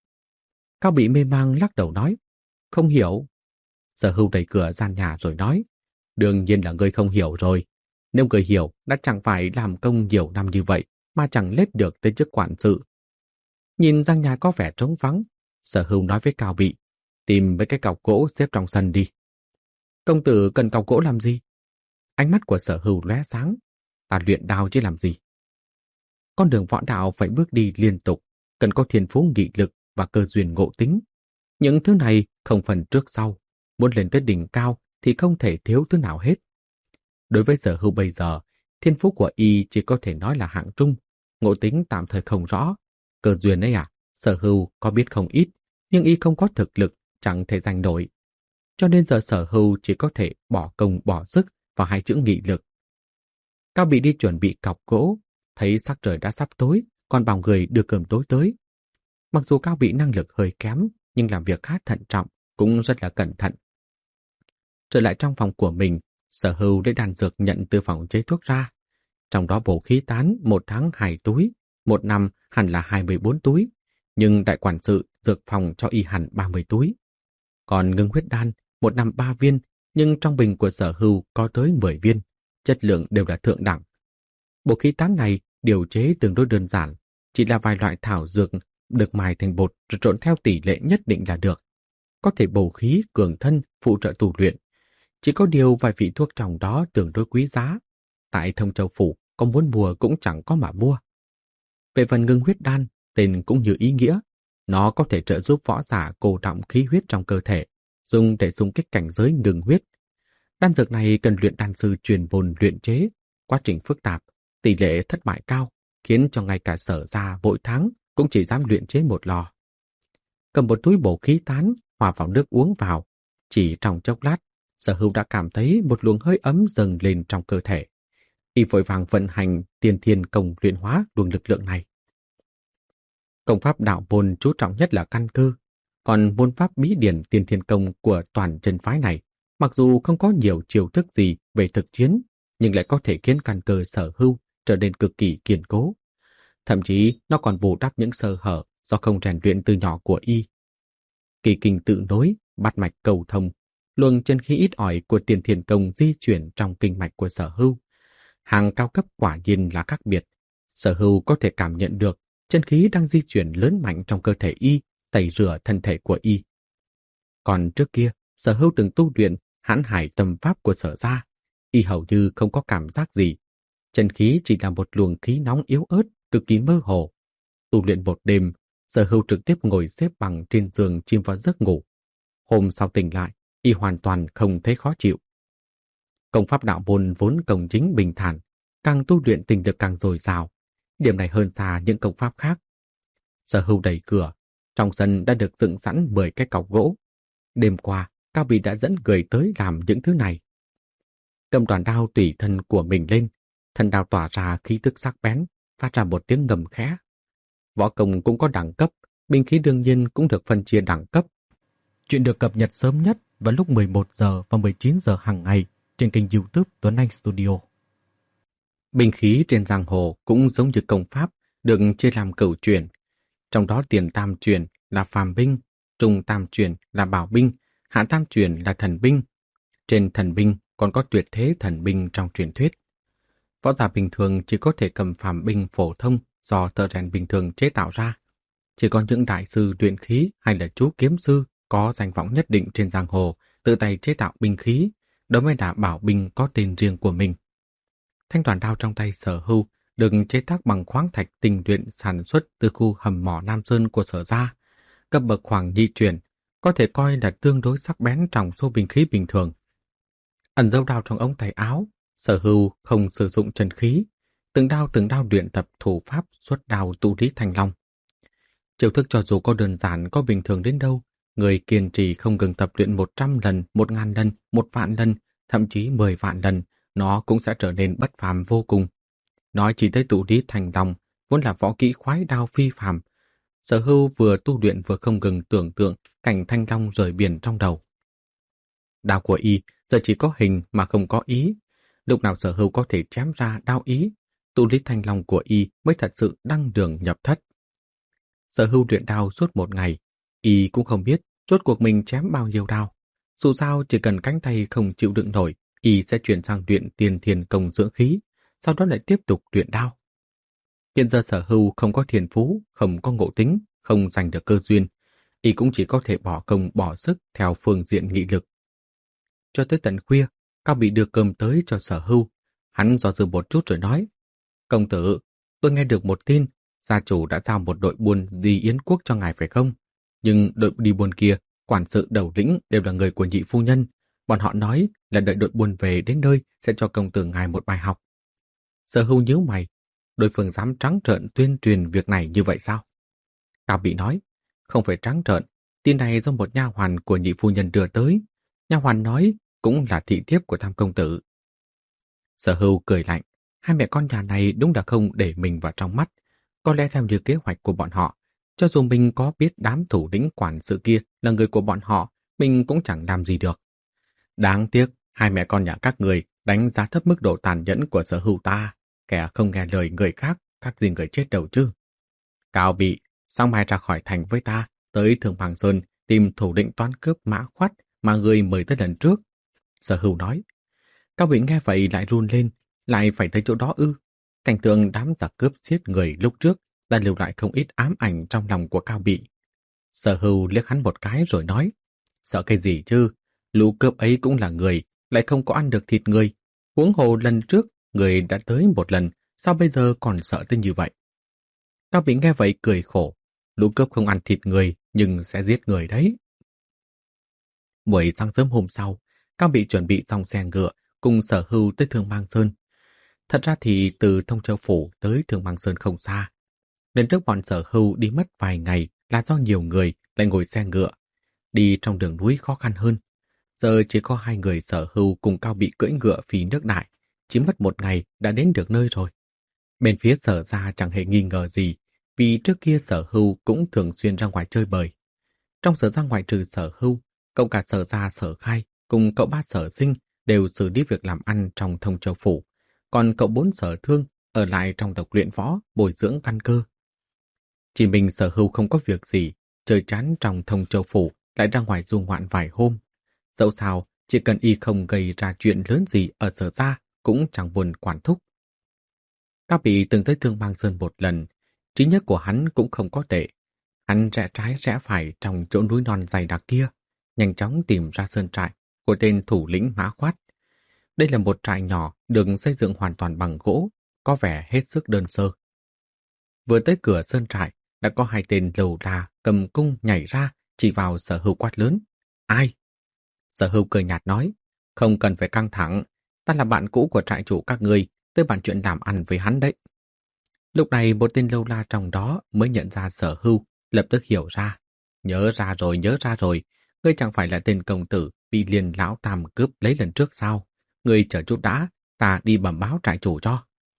Cao Bị mê mang lắc đầu nói, không hiểu. Sở Hưu đẩy cửa gian nhà rồi nói, đương nhiên là ngươi không hiểu rồi. Nếu ngươi hiểu, đã chẳng phải làm công nhiều năm như vậy mà chẳng lết được tới chức quản sự. Nhìn gian nhà có vẻ trống vắng, Sở Hưu nói với Cao Bị, tìm mấy cái cọc gỗ xếp trong sân đi. Công tử cần cọc gỗ làm gì? Ánh mắt của Sở Hưu lóe sáng, ta luyện đao chứ làm gì. Con đường võ đạo phải bước đi liên tục, cần có thiên phú nghị lực và cơ duyên ngộ tính. Những thứ này không phần trước sau, muốn lên tới đỉnh cao thì không thể thiếu thứ nào hết. Đối với Sở Hưu bây giờ, thiên phú của y chỉ có thể nói là hạng trung, ngộ tính tạm thời không rõ. Cơ duyên ấy à, Sở Hưu có biết không ít, nhưng y không có thực lực, chẳng thể giành nổi. Cho nên giờ Sở Hưu chỉ có thể bỏ công bỏ sức vào hai chữ nghị lực. Cao Bị đi chuẩn bị cọc gỗ, thấy sắc trời đã sắp tối, còn bảo người đưa cơm tối tới. Mặc dù Cao Bị năng lực hơi kém, nhưng làm việc khá thận trọng, cũng rất là cẩn thận. Trở lại trong phòng của mình, Sở Hưu lấy đan dược nhận từ phòng chế thuốc ra. Trong đó bổ khí tán 1 tháng 2 túi, 1 năm hẳn là 24 túi, nhưng đại quản sự dược phòng cho y hẳn 30 túi. Còn ngưng huyết đan, 1 năm 3 viên, nhưng trong bình của Sở Hưu có tới 10 viên, chất lượng đều là thượng đẳng. Bộ khí tán này điều chế tương đối đơn giản, chỉ là vài loại thảo dược được mài thành bột rồi trộn theo tỷ lệ nhất định là được. Có thể bổ khí, cường thân, phụ trợ tu luyện. Chỉ có điều vài vị thuốc trong đó tương đối quý giá. Tại Thông Châu Phủ, có muốn mua cũng chẳng có mà mua. Về phần ngưng huyết đan, tên cũng như ý nghĩa. Nó có thể trợ giúp võ giả cô đọng khí huyết trong cơ thể, dùng để xung kích cảnh giới ngừng huyết. Đan dược này cần luyện đan sư truyền môn luyện chế, quá trình phức tạp, tỷ lệ thất bại cao, khiến cho ngay cả Sở gia mỗi tháng cũng chỉ dám luyện chế 1 lò. Cầm một túi bổ khí tán, hòa vào nước uống vào, chỉ trong chốc lát, Sở Hưu đã cảm thấy một luồng hơi ấm dâng lên trong cơ thể. Y vội vàng vận hành tiên thiên công luyện hóa luồng lực lượng này. Công pháp đạo môn chú trọng nhất là căn cơ, còn môn pháp bí điển tiên thiên công của toàn chân phái này, mặc dù không có nhiều chiêu thức gì về thực chiến, nhưng lại có thể khiến căn cơ Sở Hưu trở nên cực kỳ kiên cố. Thậm chí nó còn bù đắp những sơ hở do không rèn luyện từ nhỏ của y. Kỳ kinh tự nối, bát mạch cầu thông, luồng chân khí ít ỏi của tiền thiên công di chuyển trong kinh mạch của Sở Hưu. Hàng cao cấp quả nhiên là khác biệt. Sở Hưu có thể cảm nhận được chân khí đang di chuyển lớn mạnh trong cơ thể y, tẩy rửa thân thể của y. Còn trước kia, Sở Hưu từng tu luyện hãn hải tâm pháp của Sở gia, y hầu như không có cảm giác gì. Chân khí chỉ là một luồng khí nóng yếu ớt, cực kỳ mơ hồ. Tu luyện một đêm, Sở Hưu trực tiếp ngồi xếp bằng trên giường chìm vào giấc ngủ. Hôm sau tỉnh lại, y hoàn toàn không thấy khó chịu. Công pháp đạo môn vốn công chính bình thản, càng tu luyện tình lực càng dồi dào. Điểm này hơn xa những công pháp khác. Sở Hưu đẩy cửa, trong sân đã được dựng sẵn 10 cái cọc gỗ. Đêm qua, Cao Bị đã dẫn người tới làm những thứ này. Cầm đoàn đao tùy thân của mình lên, Thần đao tỏa ra khí tức sắc bén, phát ra một tiếng ngầm khẽ. Võ công cũng có đẳng cấp, binh khí đương nhiên cũng được phân chia đẳng cấp. Chuyện được cập nhật sớm nhất vào lúc 11 giờ và 19 giờ hàng ngày trên kênh YouTube Tuấn Anh Studio. Binh khí trên giang hồ cũng giống như công pháp, được chia làm cửu chuyển. Trong đó tiền tam chuyển là phàm binh, trung tam chuyển là bảo binh, hạ tam chuyển là thần binh. Trên thần binh còn có tuyệt thế thần binh trong truyền thuyết. Võ giả bình thường chỉ có thể cầm phàm binh phổ thông do thợ rèn bình thường chế tạo ra. Chỉ có những đại sư luyện khí hay là chú kiếm sư có danh vọng nhất định trên giang hồ tự tay chế tạo binh khí, đó mới là bảo binh có tên riêng của mình. Thanh đoàn đao trong tay Sở Hưu được chế tác bằng khoáng thạch tinh luyện sản xuất từ khu hầm mỏ Nam Sơn của Sở gia, cấp bậc khoảng nhị chuyển, có thể coi là tương đối sắc bén trong số binh khí bình thường. Ẩn dấu đao trong ống tay áo, Sở Hưu không sử dụng chân khí, từng đao luyện tập thủ pháp xuất đao tụ lý thành long. Chiêu thức cho dù có đơn giản có bình thường đến đâu, người kiên trì không ngừng tập luyện 100 lần, 1000 lần, 1 vạn lần, thậm chí 10 vạn lần, nó cũng sẽ trở nên bất phàm vô cùng. Nói chỉ tới tụ lý thành long, vốn là võ kỹ khoái đao phi phàm. Sở Hưu vừa tu luyện vừa không ngừng tưởng tượng cảnh thanh long rời biển trong đầu. Đao của y giờ chỉ có hình mà không có ý. Lúc nào Sở Hưu có thể chém ra đao ý, tụ lý thanh long của y mới thật sự đăng đường nhập thất. Sở Hưu luyện đao suốt một ngày, y cũng không biết rốt cuộc mình chém bao nhiêu đao. Dù sao chỉ cần cánh tay không chịu đựng nổi, y sẽ chuyển sang luyện tiền thiền công dưỡng khí, sau đó lại tiếp tục luyện đao. Hiện giờ Sở Hưu không có thiền phú, không có ngộ tính, không giành được cơ duyên, y cũng chỉ có thể bỏ công bỏ sức theo phương diện nghị lực. Cho tới tận khuya, Cao Bị đưa cơm tới cho Sở Hưu. Hắn do dự một chút rồi nói: "Công tử, tôi nghe được một tin, gia chủ đã giao một đội buôn đi Yến Quốc cho ngài phải không? Nhưng đội đi buôn kia, quản sự đầu lĩnh đều là người của nhị phu nhân. Bọn họ nói là đợi đội buôn về đến nơi sẽ cho công tử ngài một bài học." Sở Hưu nhíu mày, đối phương dám trắng trợn tuyên truyền việc này như vậy sao? Cao Bị nói: "Không phải trắng trợn, tin này do một nha hoàn của nhị phu nhân đưa tới. Nha hoàn nói cũng là thị thiếp của Tam công tử." Sở Hưu cười lạnh, hai mẹ con nhà này đúng là không để mình vào trong mắt. Có lẽ theo như kế hoạch của bọn họ, cho dù mình có biết đám thủ lĩnh quản sự kia là người của bọn họ, mình cũng chẳng làm gì được. Đáng tiếc, hai mẹ con nhà các người đánh giá thấp mức độ tàn nhẫn của Sở Hưu ta. Kẻ không nghe lời người khác, các gì người chết đầu chứ. Cao Bị, sáng mai ra khỏi thành với ta, tới Thường Hoàng Sơn tìm thủ lĩnh toán cướp Mã Khoát mà người mời tới lần trước. Sở Hưu nói. Cao Bị nghe vậy lại run lên, lại phải tới chỗ đó ư? Cảnh tượng đám giặc cướp giết người lúc trước đã lưu lại không ít ám ảnh trong lòng của Cao Bị. Sở Hưu liếc hắn một cái rồi nói: "Sợ cái gì chứ? Lũ cướp ấy cũng là người, lại không có ăn được thịt người. Huống hồ lần trước người đã tới một lần, sao bây giờ còn sợ tới như vậy?" Cao Bị nghe vậy cười khổ. Lũ cướp không ăn thịt người nhưng sẽ giết người đấy. Buổi sáng sớm hôm sau, Cao Bị chuẩn bị xong xe ngựa cùng Sở Hưu tới Thương Mang Sơn. Thật ra thì từ Thông Châu Phủ tới Thương Mang Sơn không xa. Lần trước bọn Sở Hưu đi mất vài ngày là do nhiều người lại ngồi xe ngựa. Đi trong đường núi khó khăn hơn. Giờ chỉ có hai người Sở Hưu cùng Cao Bị cưỡi ngựa phí nước đại. Chỉ mất một ngày đã đến được nơi rồi. Bên phía Sở gia chẳng hề nghi ngờ gì, vì trước kia Sở Hưu cũng thường xuyên ra ngoài chơi bời. Trong Sở gia ngoại trừ Sở Hưu, cậu cả Sở gia Sở Khai cùng cậu ba Sở Sinh đều xử lý việc làm ăn trong Thông Châu Phủ, còn cậu bốn Sở Thương ở lại trong tộc luyện võ bồi dưỡng căn cơ. Chỉ mình Sở Hưu không có việc gì, chơi chán trong Thông Châu Phủ lại ra ngoài du ngoạn vài hôm. Dẫu sao, chỉ cần y không gây ra chuyện lớn gì ở Sở gia cũng chẳng buồn quản thúc. Cao Bị từng tới Thương Mang Sơn một lần, trí nhớ của hắn cũng không có tệ. Hắn rẽ trái rẽ phải trong chỗ núi non dày đặc kia, nhanh chóng tìm ra sơn trại của tên thủ lĩnh Mã Khoát. Đây là một trại nhỏ được xây dựng hoàn toàn bằng gỗ, có vẻ hết sức đơn sơ. Vừa tới cửa sơn trại, đã có hai tên lầu la cầm cung nhảy ra, chỉ vào Sở Hưu quát lớn: "Ai?" Sở Hưu cười nhạt nói: "Không cần phải căng thẳng, ta là bạn cũ của trại chủ các ngươi, tới bàn chuyện làm ăn với hắn đấy." Lúc này một tên lâu la trong đó mới nhận ra Sở Hưu, lập tức hiểu ra. Nhớ ra rồi, ngươi chẳng phải là tên công tử bị Liên lão tam cướp lấy lần trước sao? Ngươi chờ chút đã, ta đi bẩm báo trại chủ cho."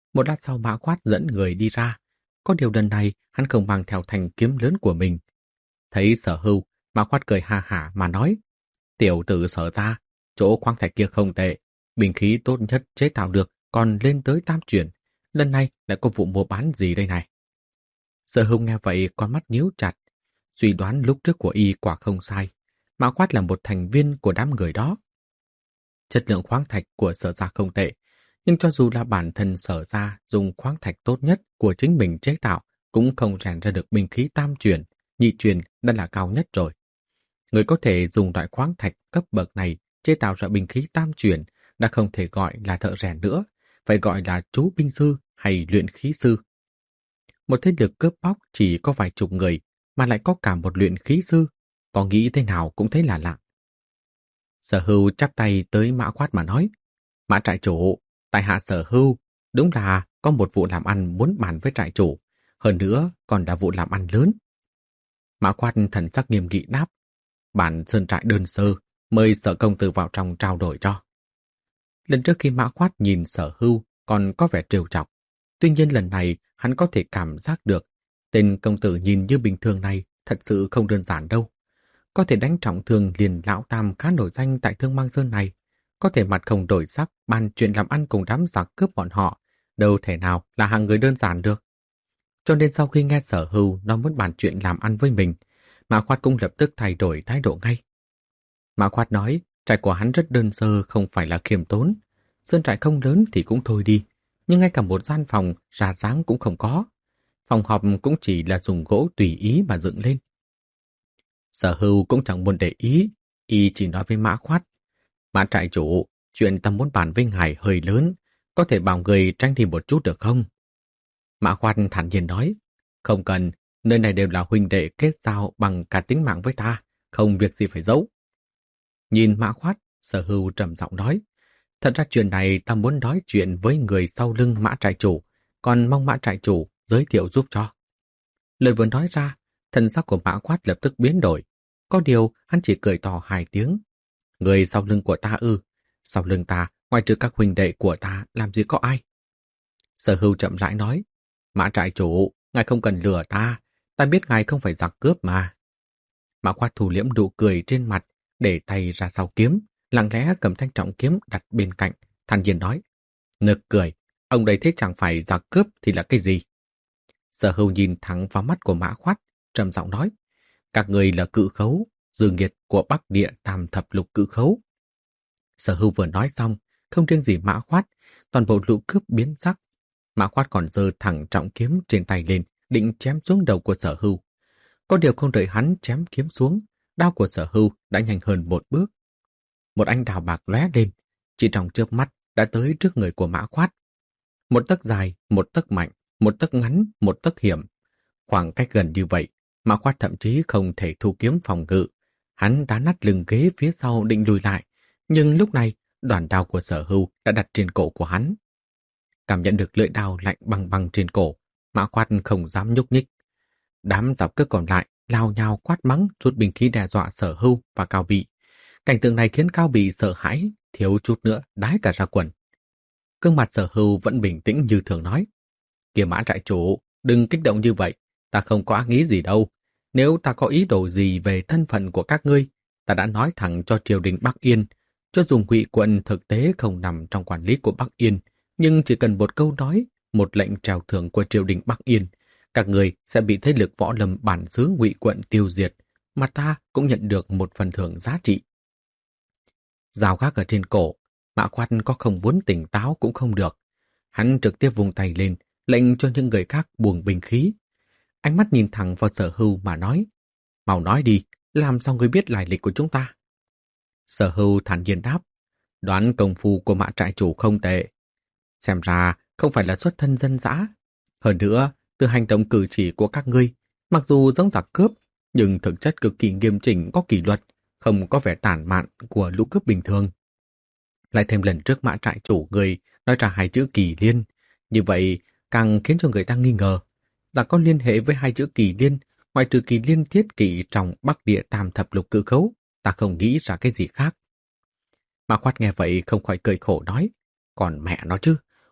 Một lát sau Mã Khoát dẫn người đi ra. Có điều lần này hắn không mang theo thanh kiếm lớn của mình. Thấy Sở Hưu, Mã Khoát cười ha hả mà nói: Tiểu tử Sở ra, chỗ khoáng thạch kia không tệ, binh khí tốt nhất chế tạo được còn lên tới 8 chuyển. Lần này lại có vụ mua bán gì đây này? Sở Hưu nghe vậy con mắt nhíu chặt. Suy đoán lúc trước của y quả không sai. Mã Khoát là một thành viên của đám người đó. Chất lượng khoáng thạch của Sở ra không tệ, nhưng cho dù là bản thân Sở ra dùng khoáng thạch tốt nhất của chính mình chế tạo, cũng không rèn ra được binh khí tam chuyển, nhị chuyển đã là cao nhất rồi. Người có thể dùng loại khoáng thạch cấp bậc này chế tạo ra binh khí tam chuyển đã không thể gọi là thợ rèn nữa, phải gọi là chú binh sư hay luyện khí sư. Một thế lực cướp bóc chỉ có vài chục người mà lại có cả một luyện khí sư, có nghĩ thế nào cũng thấy là lạ. Sở Hưu chắp tay tới Mã Khoát mà nói: Mã trại chủ, tại hạ Sở Hưu, đúng là có một vụ làm ăn muốn bàn với trại chủ, hơn nữa còn là vụ làm ăn lớn. Mã Khoát thần sắc nghiêm nghị đáp: Bản sơn trại đơn sơ, mời Sở công tử vào trong trao đổi cho. Lần trước khi Mã Khoát nhìn Sở Hưu còn có vẻ trêu chọc, tuy nhiên lần này hắn có thể cảm giác được tên công tử nhìn như bình thường này thật sự không đơn giản đâu. Có thể đánh trọng thương liền lão tam khá nổi danh tại Thương Mang Sơn này, có thể mặt không đổi sắc bàn chuyện làm ăn cùng đám giặc cướp bọn họ, đâu thể nào là hàng người đơn giản được. Cho nên sau khi nghe Sở Hưu nó muốn bàn chuyện làm ăn với mình, Mã Khoát cũng lập tức thay đổi thái độ ngay. Mã Khoát nói trại của hắn rất đơn sơ, không phải là khiêm tốn. Sơn trại không lớn thì cũng thôi đi, nhưng ngay cả một gian phòng ra dáng cũng không có. Phòng họp cũng chỉ là dùng gỗ tùy ý mà dựng lên. Sở Hưu cũng chẳng buồn để ý, y chỉ nói với Mã Khoát: Mã trại chủ, chuyện ta muốn bàn với ngài hơi lớn, có thể bảo người tranh đi một chút được không? Mã Khoát thản nhiên nói: Không cần, nơi này đều là huynh đệ kết giao bằng cả tính mạng với ta, không việc gì phải giấu. Nhìn Mã Khoát, Sở Hưu trầm giọng nói: Thật ra chuyện này ta muốn nói chuyện với người sau lưng Mã trại chủ, còn mong Mã trại chủ giới thiệu giúp cho. Lời vừa nói ra, thần sắc của Mã Khoát lập tức biến đổi. Có điều hắn chỉ cười to hai tiếng. Người sau lưng của ta ư? Sau lưng ta, ngoài trừ các huynh đệ của ta, làm gì có ai? Sở Hưu chậm rãi nói: Mã trại chủ, ngài không cần lừa ta, ta biết ngài không phải giặc cướp mà. Mã Khoát thu liễm nụ cười trên mặt, để tay ra sau kiếm, lặng lẽ cầm thanh trọng kiếm đặt bên cạnh, thản nhiên nói: Nực cười, ông đấy thế chẳng phải giặc cướp thì là cái gì? Sở Hưu nhìn thẳng vào mắt của Mã Khoát, trầm giọng nói: Các người là cự khấu, dư nghiệt của Bắc Địa Tam Thập Lục cự khấu. Sở Hưu vừa nói xong, không riêng gì Mã Khoát, toàn bộ lũ cướp biến sắc. Mã Khoát còn giơ thẳng trọng kiếm trên tay lên, định chém xuống đầu của Sở Hưu. Có điều không đợi hắn chém kiếm xuống, đao của Sở Hưu đã nhanh hơn một bước. Một ánh đào bạc lóe lên, chỉ trong chớp mắt đã tới trước người của Mã Khoát. Một tấc dài, một tấc mạnh, một tấc ngắn, một tấc hiểm. Khoảng cách gần như vậy, Mã Khoát thậm chí không thể thu kiếm phòng ngự. Hắn đá nát lưng ghế phía sau định lùi lại, nhưng lúc này đoạn đao của Sở Hưu đã đặt trên cổ của hắn. Cảm nhận được lưỡi đao lạnh băng băng trên cổ, Mã Khoát không dám nhúc nhích. Đám giặc cướp còn lại lao nhao quát mắng, rút binh khí đe dọa Sở Hưu và Cao Bị. Cảnh tượng này khiến Cao Bị sợ hãi, thiếu chút nữa đái cả ra quần. Gương mặt Sở Hưu vẫn bình tĩnh như thường nói: Kìa Mã trại chủ, đừng kích động như vậy, ta không có ác ý gì đâu. Nếu ta có ý đồ gì về thân phận của các ngươi, ta đã nói thẳng cho triều đình Bắc Yên. Cho dù Ngụy quận thực tế không nằm trong quản lý của Bắc Yên, nhưng chỉ cần một câu nói, một lệnh treo thưởng của triều đình Bắc Yên, các người sẽ bị thế lực võ lâm bản xứ Ngụy quận tiêu diệt, mà ta cũng nhận được một phần thưởng giá trị. Dao gác ở trên cổ, Mã Khoát có không muốn tỉnh táo cũng không được. Hắn trực tiếp vung tay lên, lệnh cho những người khác buông binh khí. Ánh mắt nhìn thẳng vào Sở Hưu mà nói: Mau nói đi, làm sao ngươi biết lai lịch của chúng ta? Sở Hưu thản nhiên đáp: Đoán công phu của Mã trại chủ không tệ. Xem ra không phải là xuất thân dân dã. Hơn nữa, từ hành động cử chỉ của các ngươi, mặc dù giống giặc cướp, nhưng thực chất cực kỳ nghiêm chỉnh có kỷ luật, không có vẻ tản mạn của lũ cướp bình thường. Lại thêm lần trước Mã trại chủ người nói ra hai chữ Kỳ Liên, như vậy càng khiến cho người ta nghi ngờ. Giặc có liên hệ với hai chữ Kỳ Liên, ngoài trừ Kỳ Liên thiết kỷ trong Bắc Địa Tam Thập Lục cự khấu, ta không nghĩ ra cái gì khác. Mã Khoát nghe vậy không khỏi cười khổ nói: Còn mẹ nó chứ,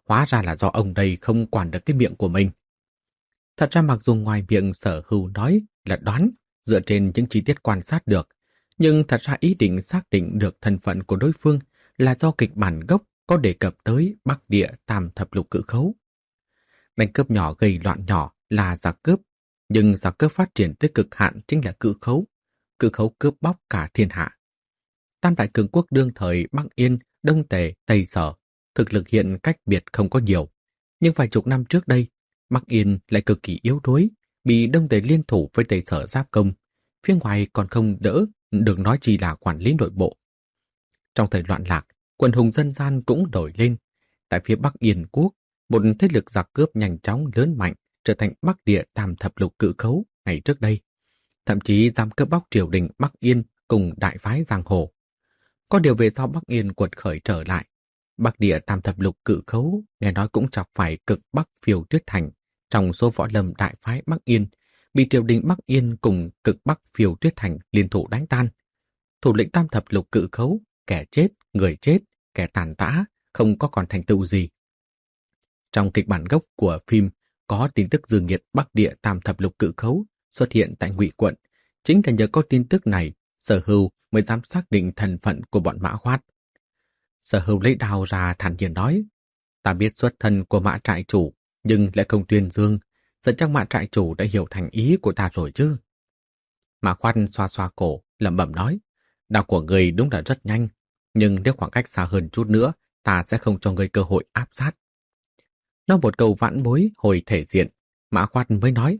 Hóa ra là do ông đây không quản được cái miệng của mình. Thật ra mặc dù ngoài miệng Sở Hưu nói là đoán dựa trên những chi tiết quan sát được, nhưng thật ra ý định xác định được thân phận của đối phương là do kịch bản gốc có đề cập tới Bắc Địa Tam Thập Lục Cự Khấu. Đánh cướp nhỏ gây loạn nhỏ là giặc cướp, nhưng giặc cướp phát triển tới cực hạn chính là cự khấu. Cự khấu cướp bóc cả thiên hạ. Tam đại cường quốc đương thời Bắc Yên, Đông Tề, Tây Sở, thực lực hiện cách biệt không có nhiều. Nhưng vài chục năm trước đây, Bắc Yên lại cực kỳ yếu đuối, bị Đông Tề liên thủ với Tây Sở giáp công. Phía ngoài còn không đỡ, đừng nói chi là quản lý nội bộ. Trong thời loạn lạc, quần hùng dân gian cũng nổi lên. Tại phía Bắc Yên quốc, một thế lực giặc cướp nhanh chóng lớn mạnh trở thành Bắc Địa Tam Thập Lục Cự Khấu ngày trước đây. Thậm chí dám cướp bóc triều đình Bắc Yên cùng đại phái giang hồ. Có điều về sau Bắc Yên quật khởi trở lại, Bắc Địa Tam Thập Lục Cự Khấu nghe nói cũng chọc phải cực Bắc Phiêu Tuyết Thành trong số võ lâm đại phái Bắc Yên, bị triều đình Bắc Yên cùng cực Bắc Phiêu Tuyết Thành liên thủ đánh tan. Thủ lĩnh Tam Thập Lục Cự Khấu, kẻ chết, kẻ tàn tã, không có còn thành tựu gì. Trong kịch bản gốc của phim có tin tức dư nghiệt Bắc Địa Tam Thập Lục Cự Khấu xuất hiện tại Ngụy quận. Chính là nhờ có tin tức này, Sở Hưu mới dám xác định thân phận của bọn Mã Khoát. Sở Hưu lấy đao ra thản nhiên nói, ta biết xuất thân của Mã trại chủ, nhưng lại không tuyên dương, giờ chắc Mã trại chủ đã hiểu thành ý của ta rồi chứ. Mã Khoát xoa xoa cổ, lẩm bẩm nói, đao của người đúng là rất nhanh, nhưng nếu khoảng cách xa hơn chút nữa, ta sẽ không cho người cơ hội áp sát. Nói một câu vãn bối hồi thể diện, Mã Khoát mới nói,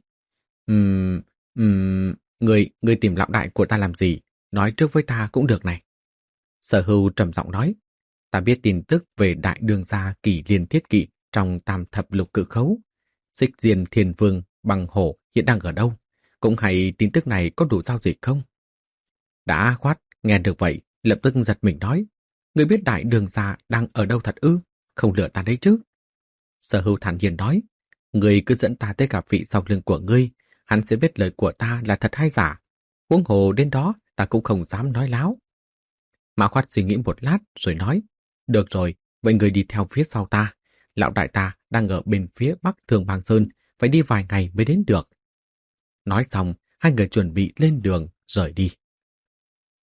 người tìm lão đại của ta làm gì? Nói trước với ta cũng được này. Sở Hưu trầm giọng nói, ta biết tin tức về đại đương gia Kỷ Liên Thiết Kỵ trong Tam Thập Lục Cự Khấu. Xích Diên Thiên Vương Bằng Hổ hiện đang ở đâu? Cũng hay tin tức này có đủ giao dịch không? Đã Khoát nghe được vậy, lập tức giật mình nói, người biết đại đương gia đang ở đâu thật ư? Không lừa ta đấy chứ? Sở Hưu thản nhiên nói, người cứ dẫn ta tới gặp vị sau lưng của ngươi, hắn sẽ biết lời của ta là thật hay giả. Huống hồ đến đó ta cũng không dám nói láo. Mã Khoát suy nghĩ một lát rồi nói, được rồi, vậy người đi theo phía sau ta. Lão đại ta đang ở bên phía bắc Thường Bàng Sơn, phải đi vài ngày mới đến được. Nói xong, hai người chuẩn bị lên đường rời đi.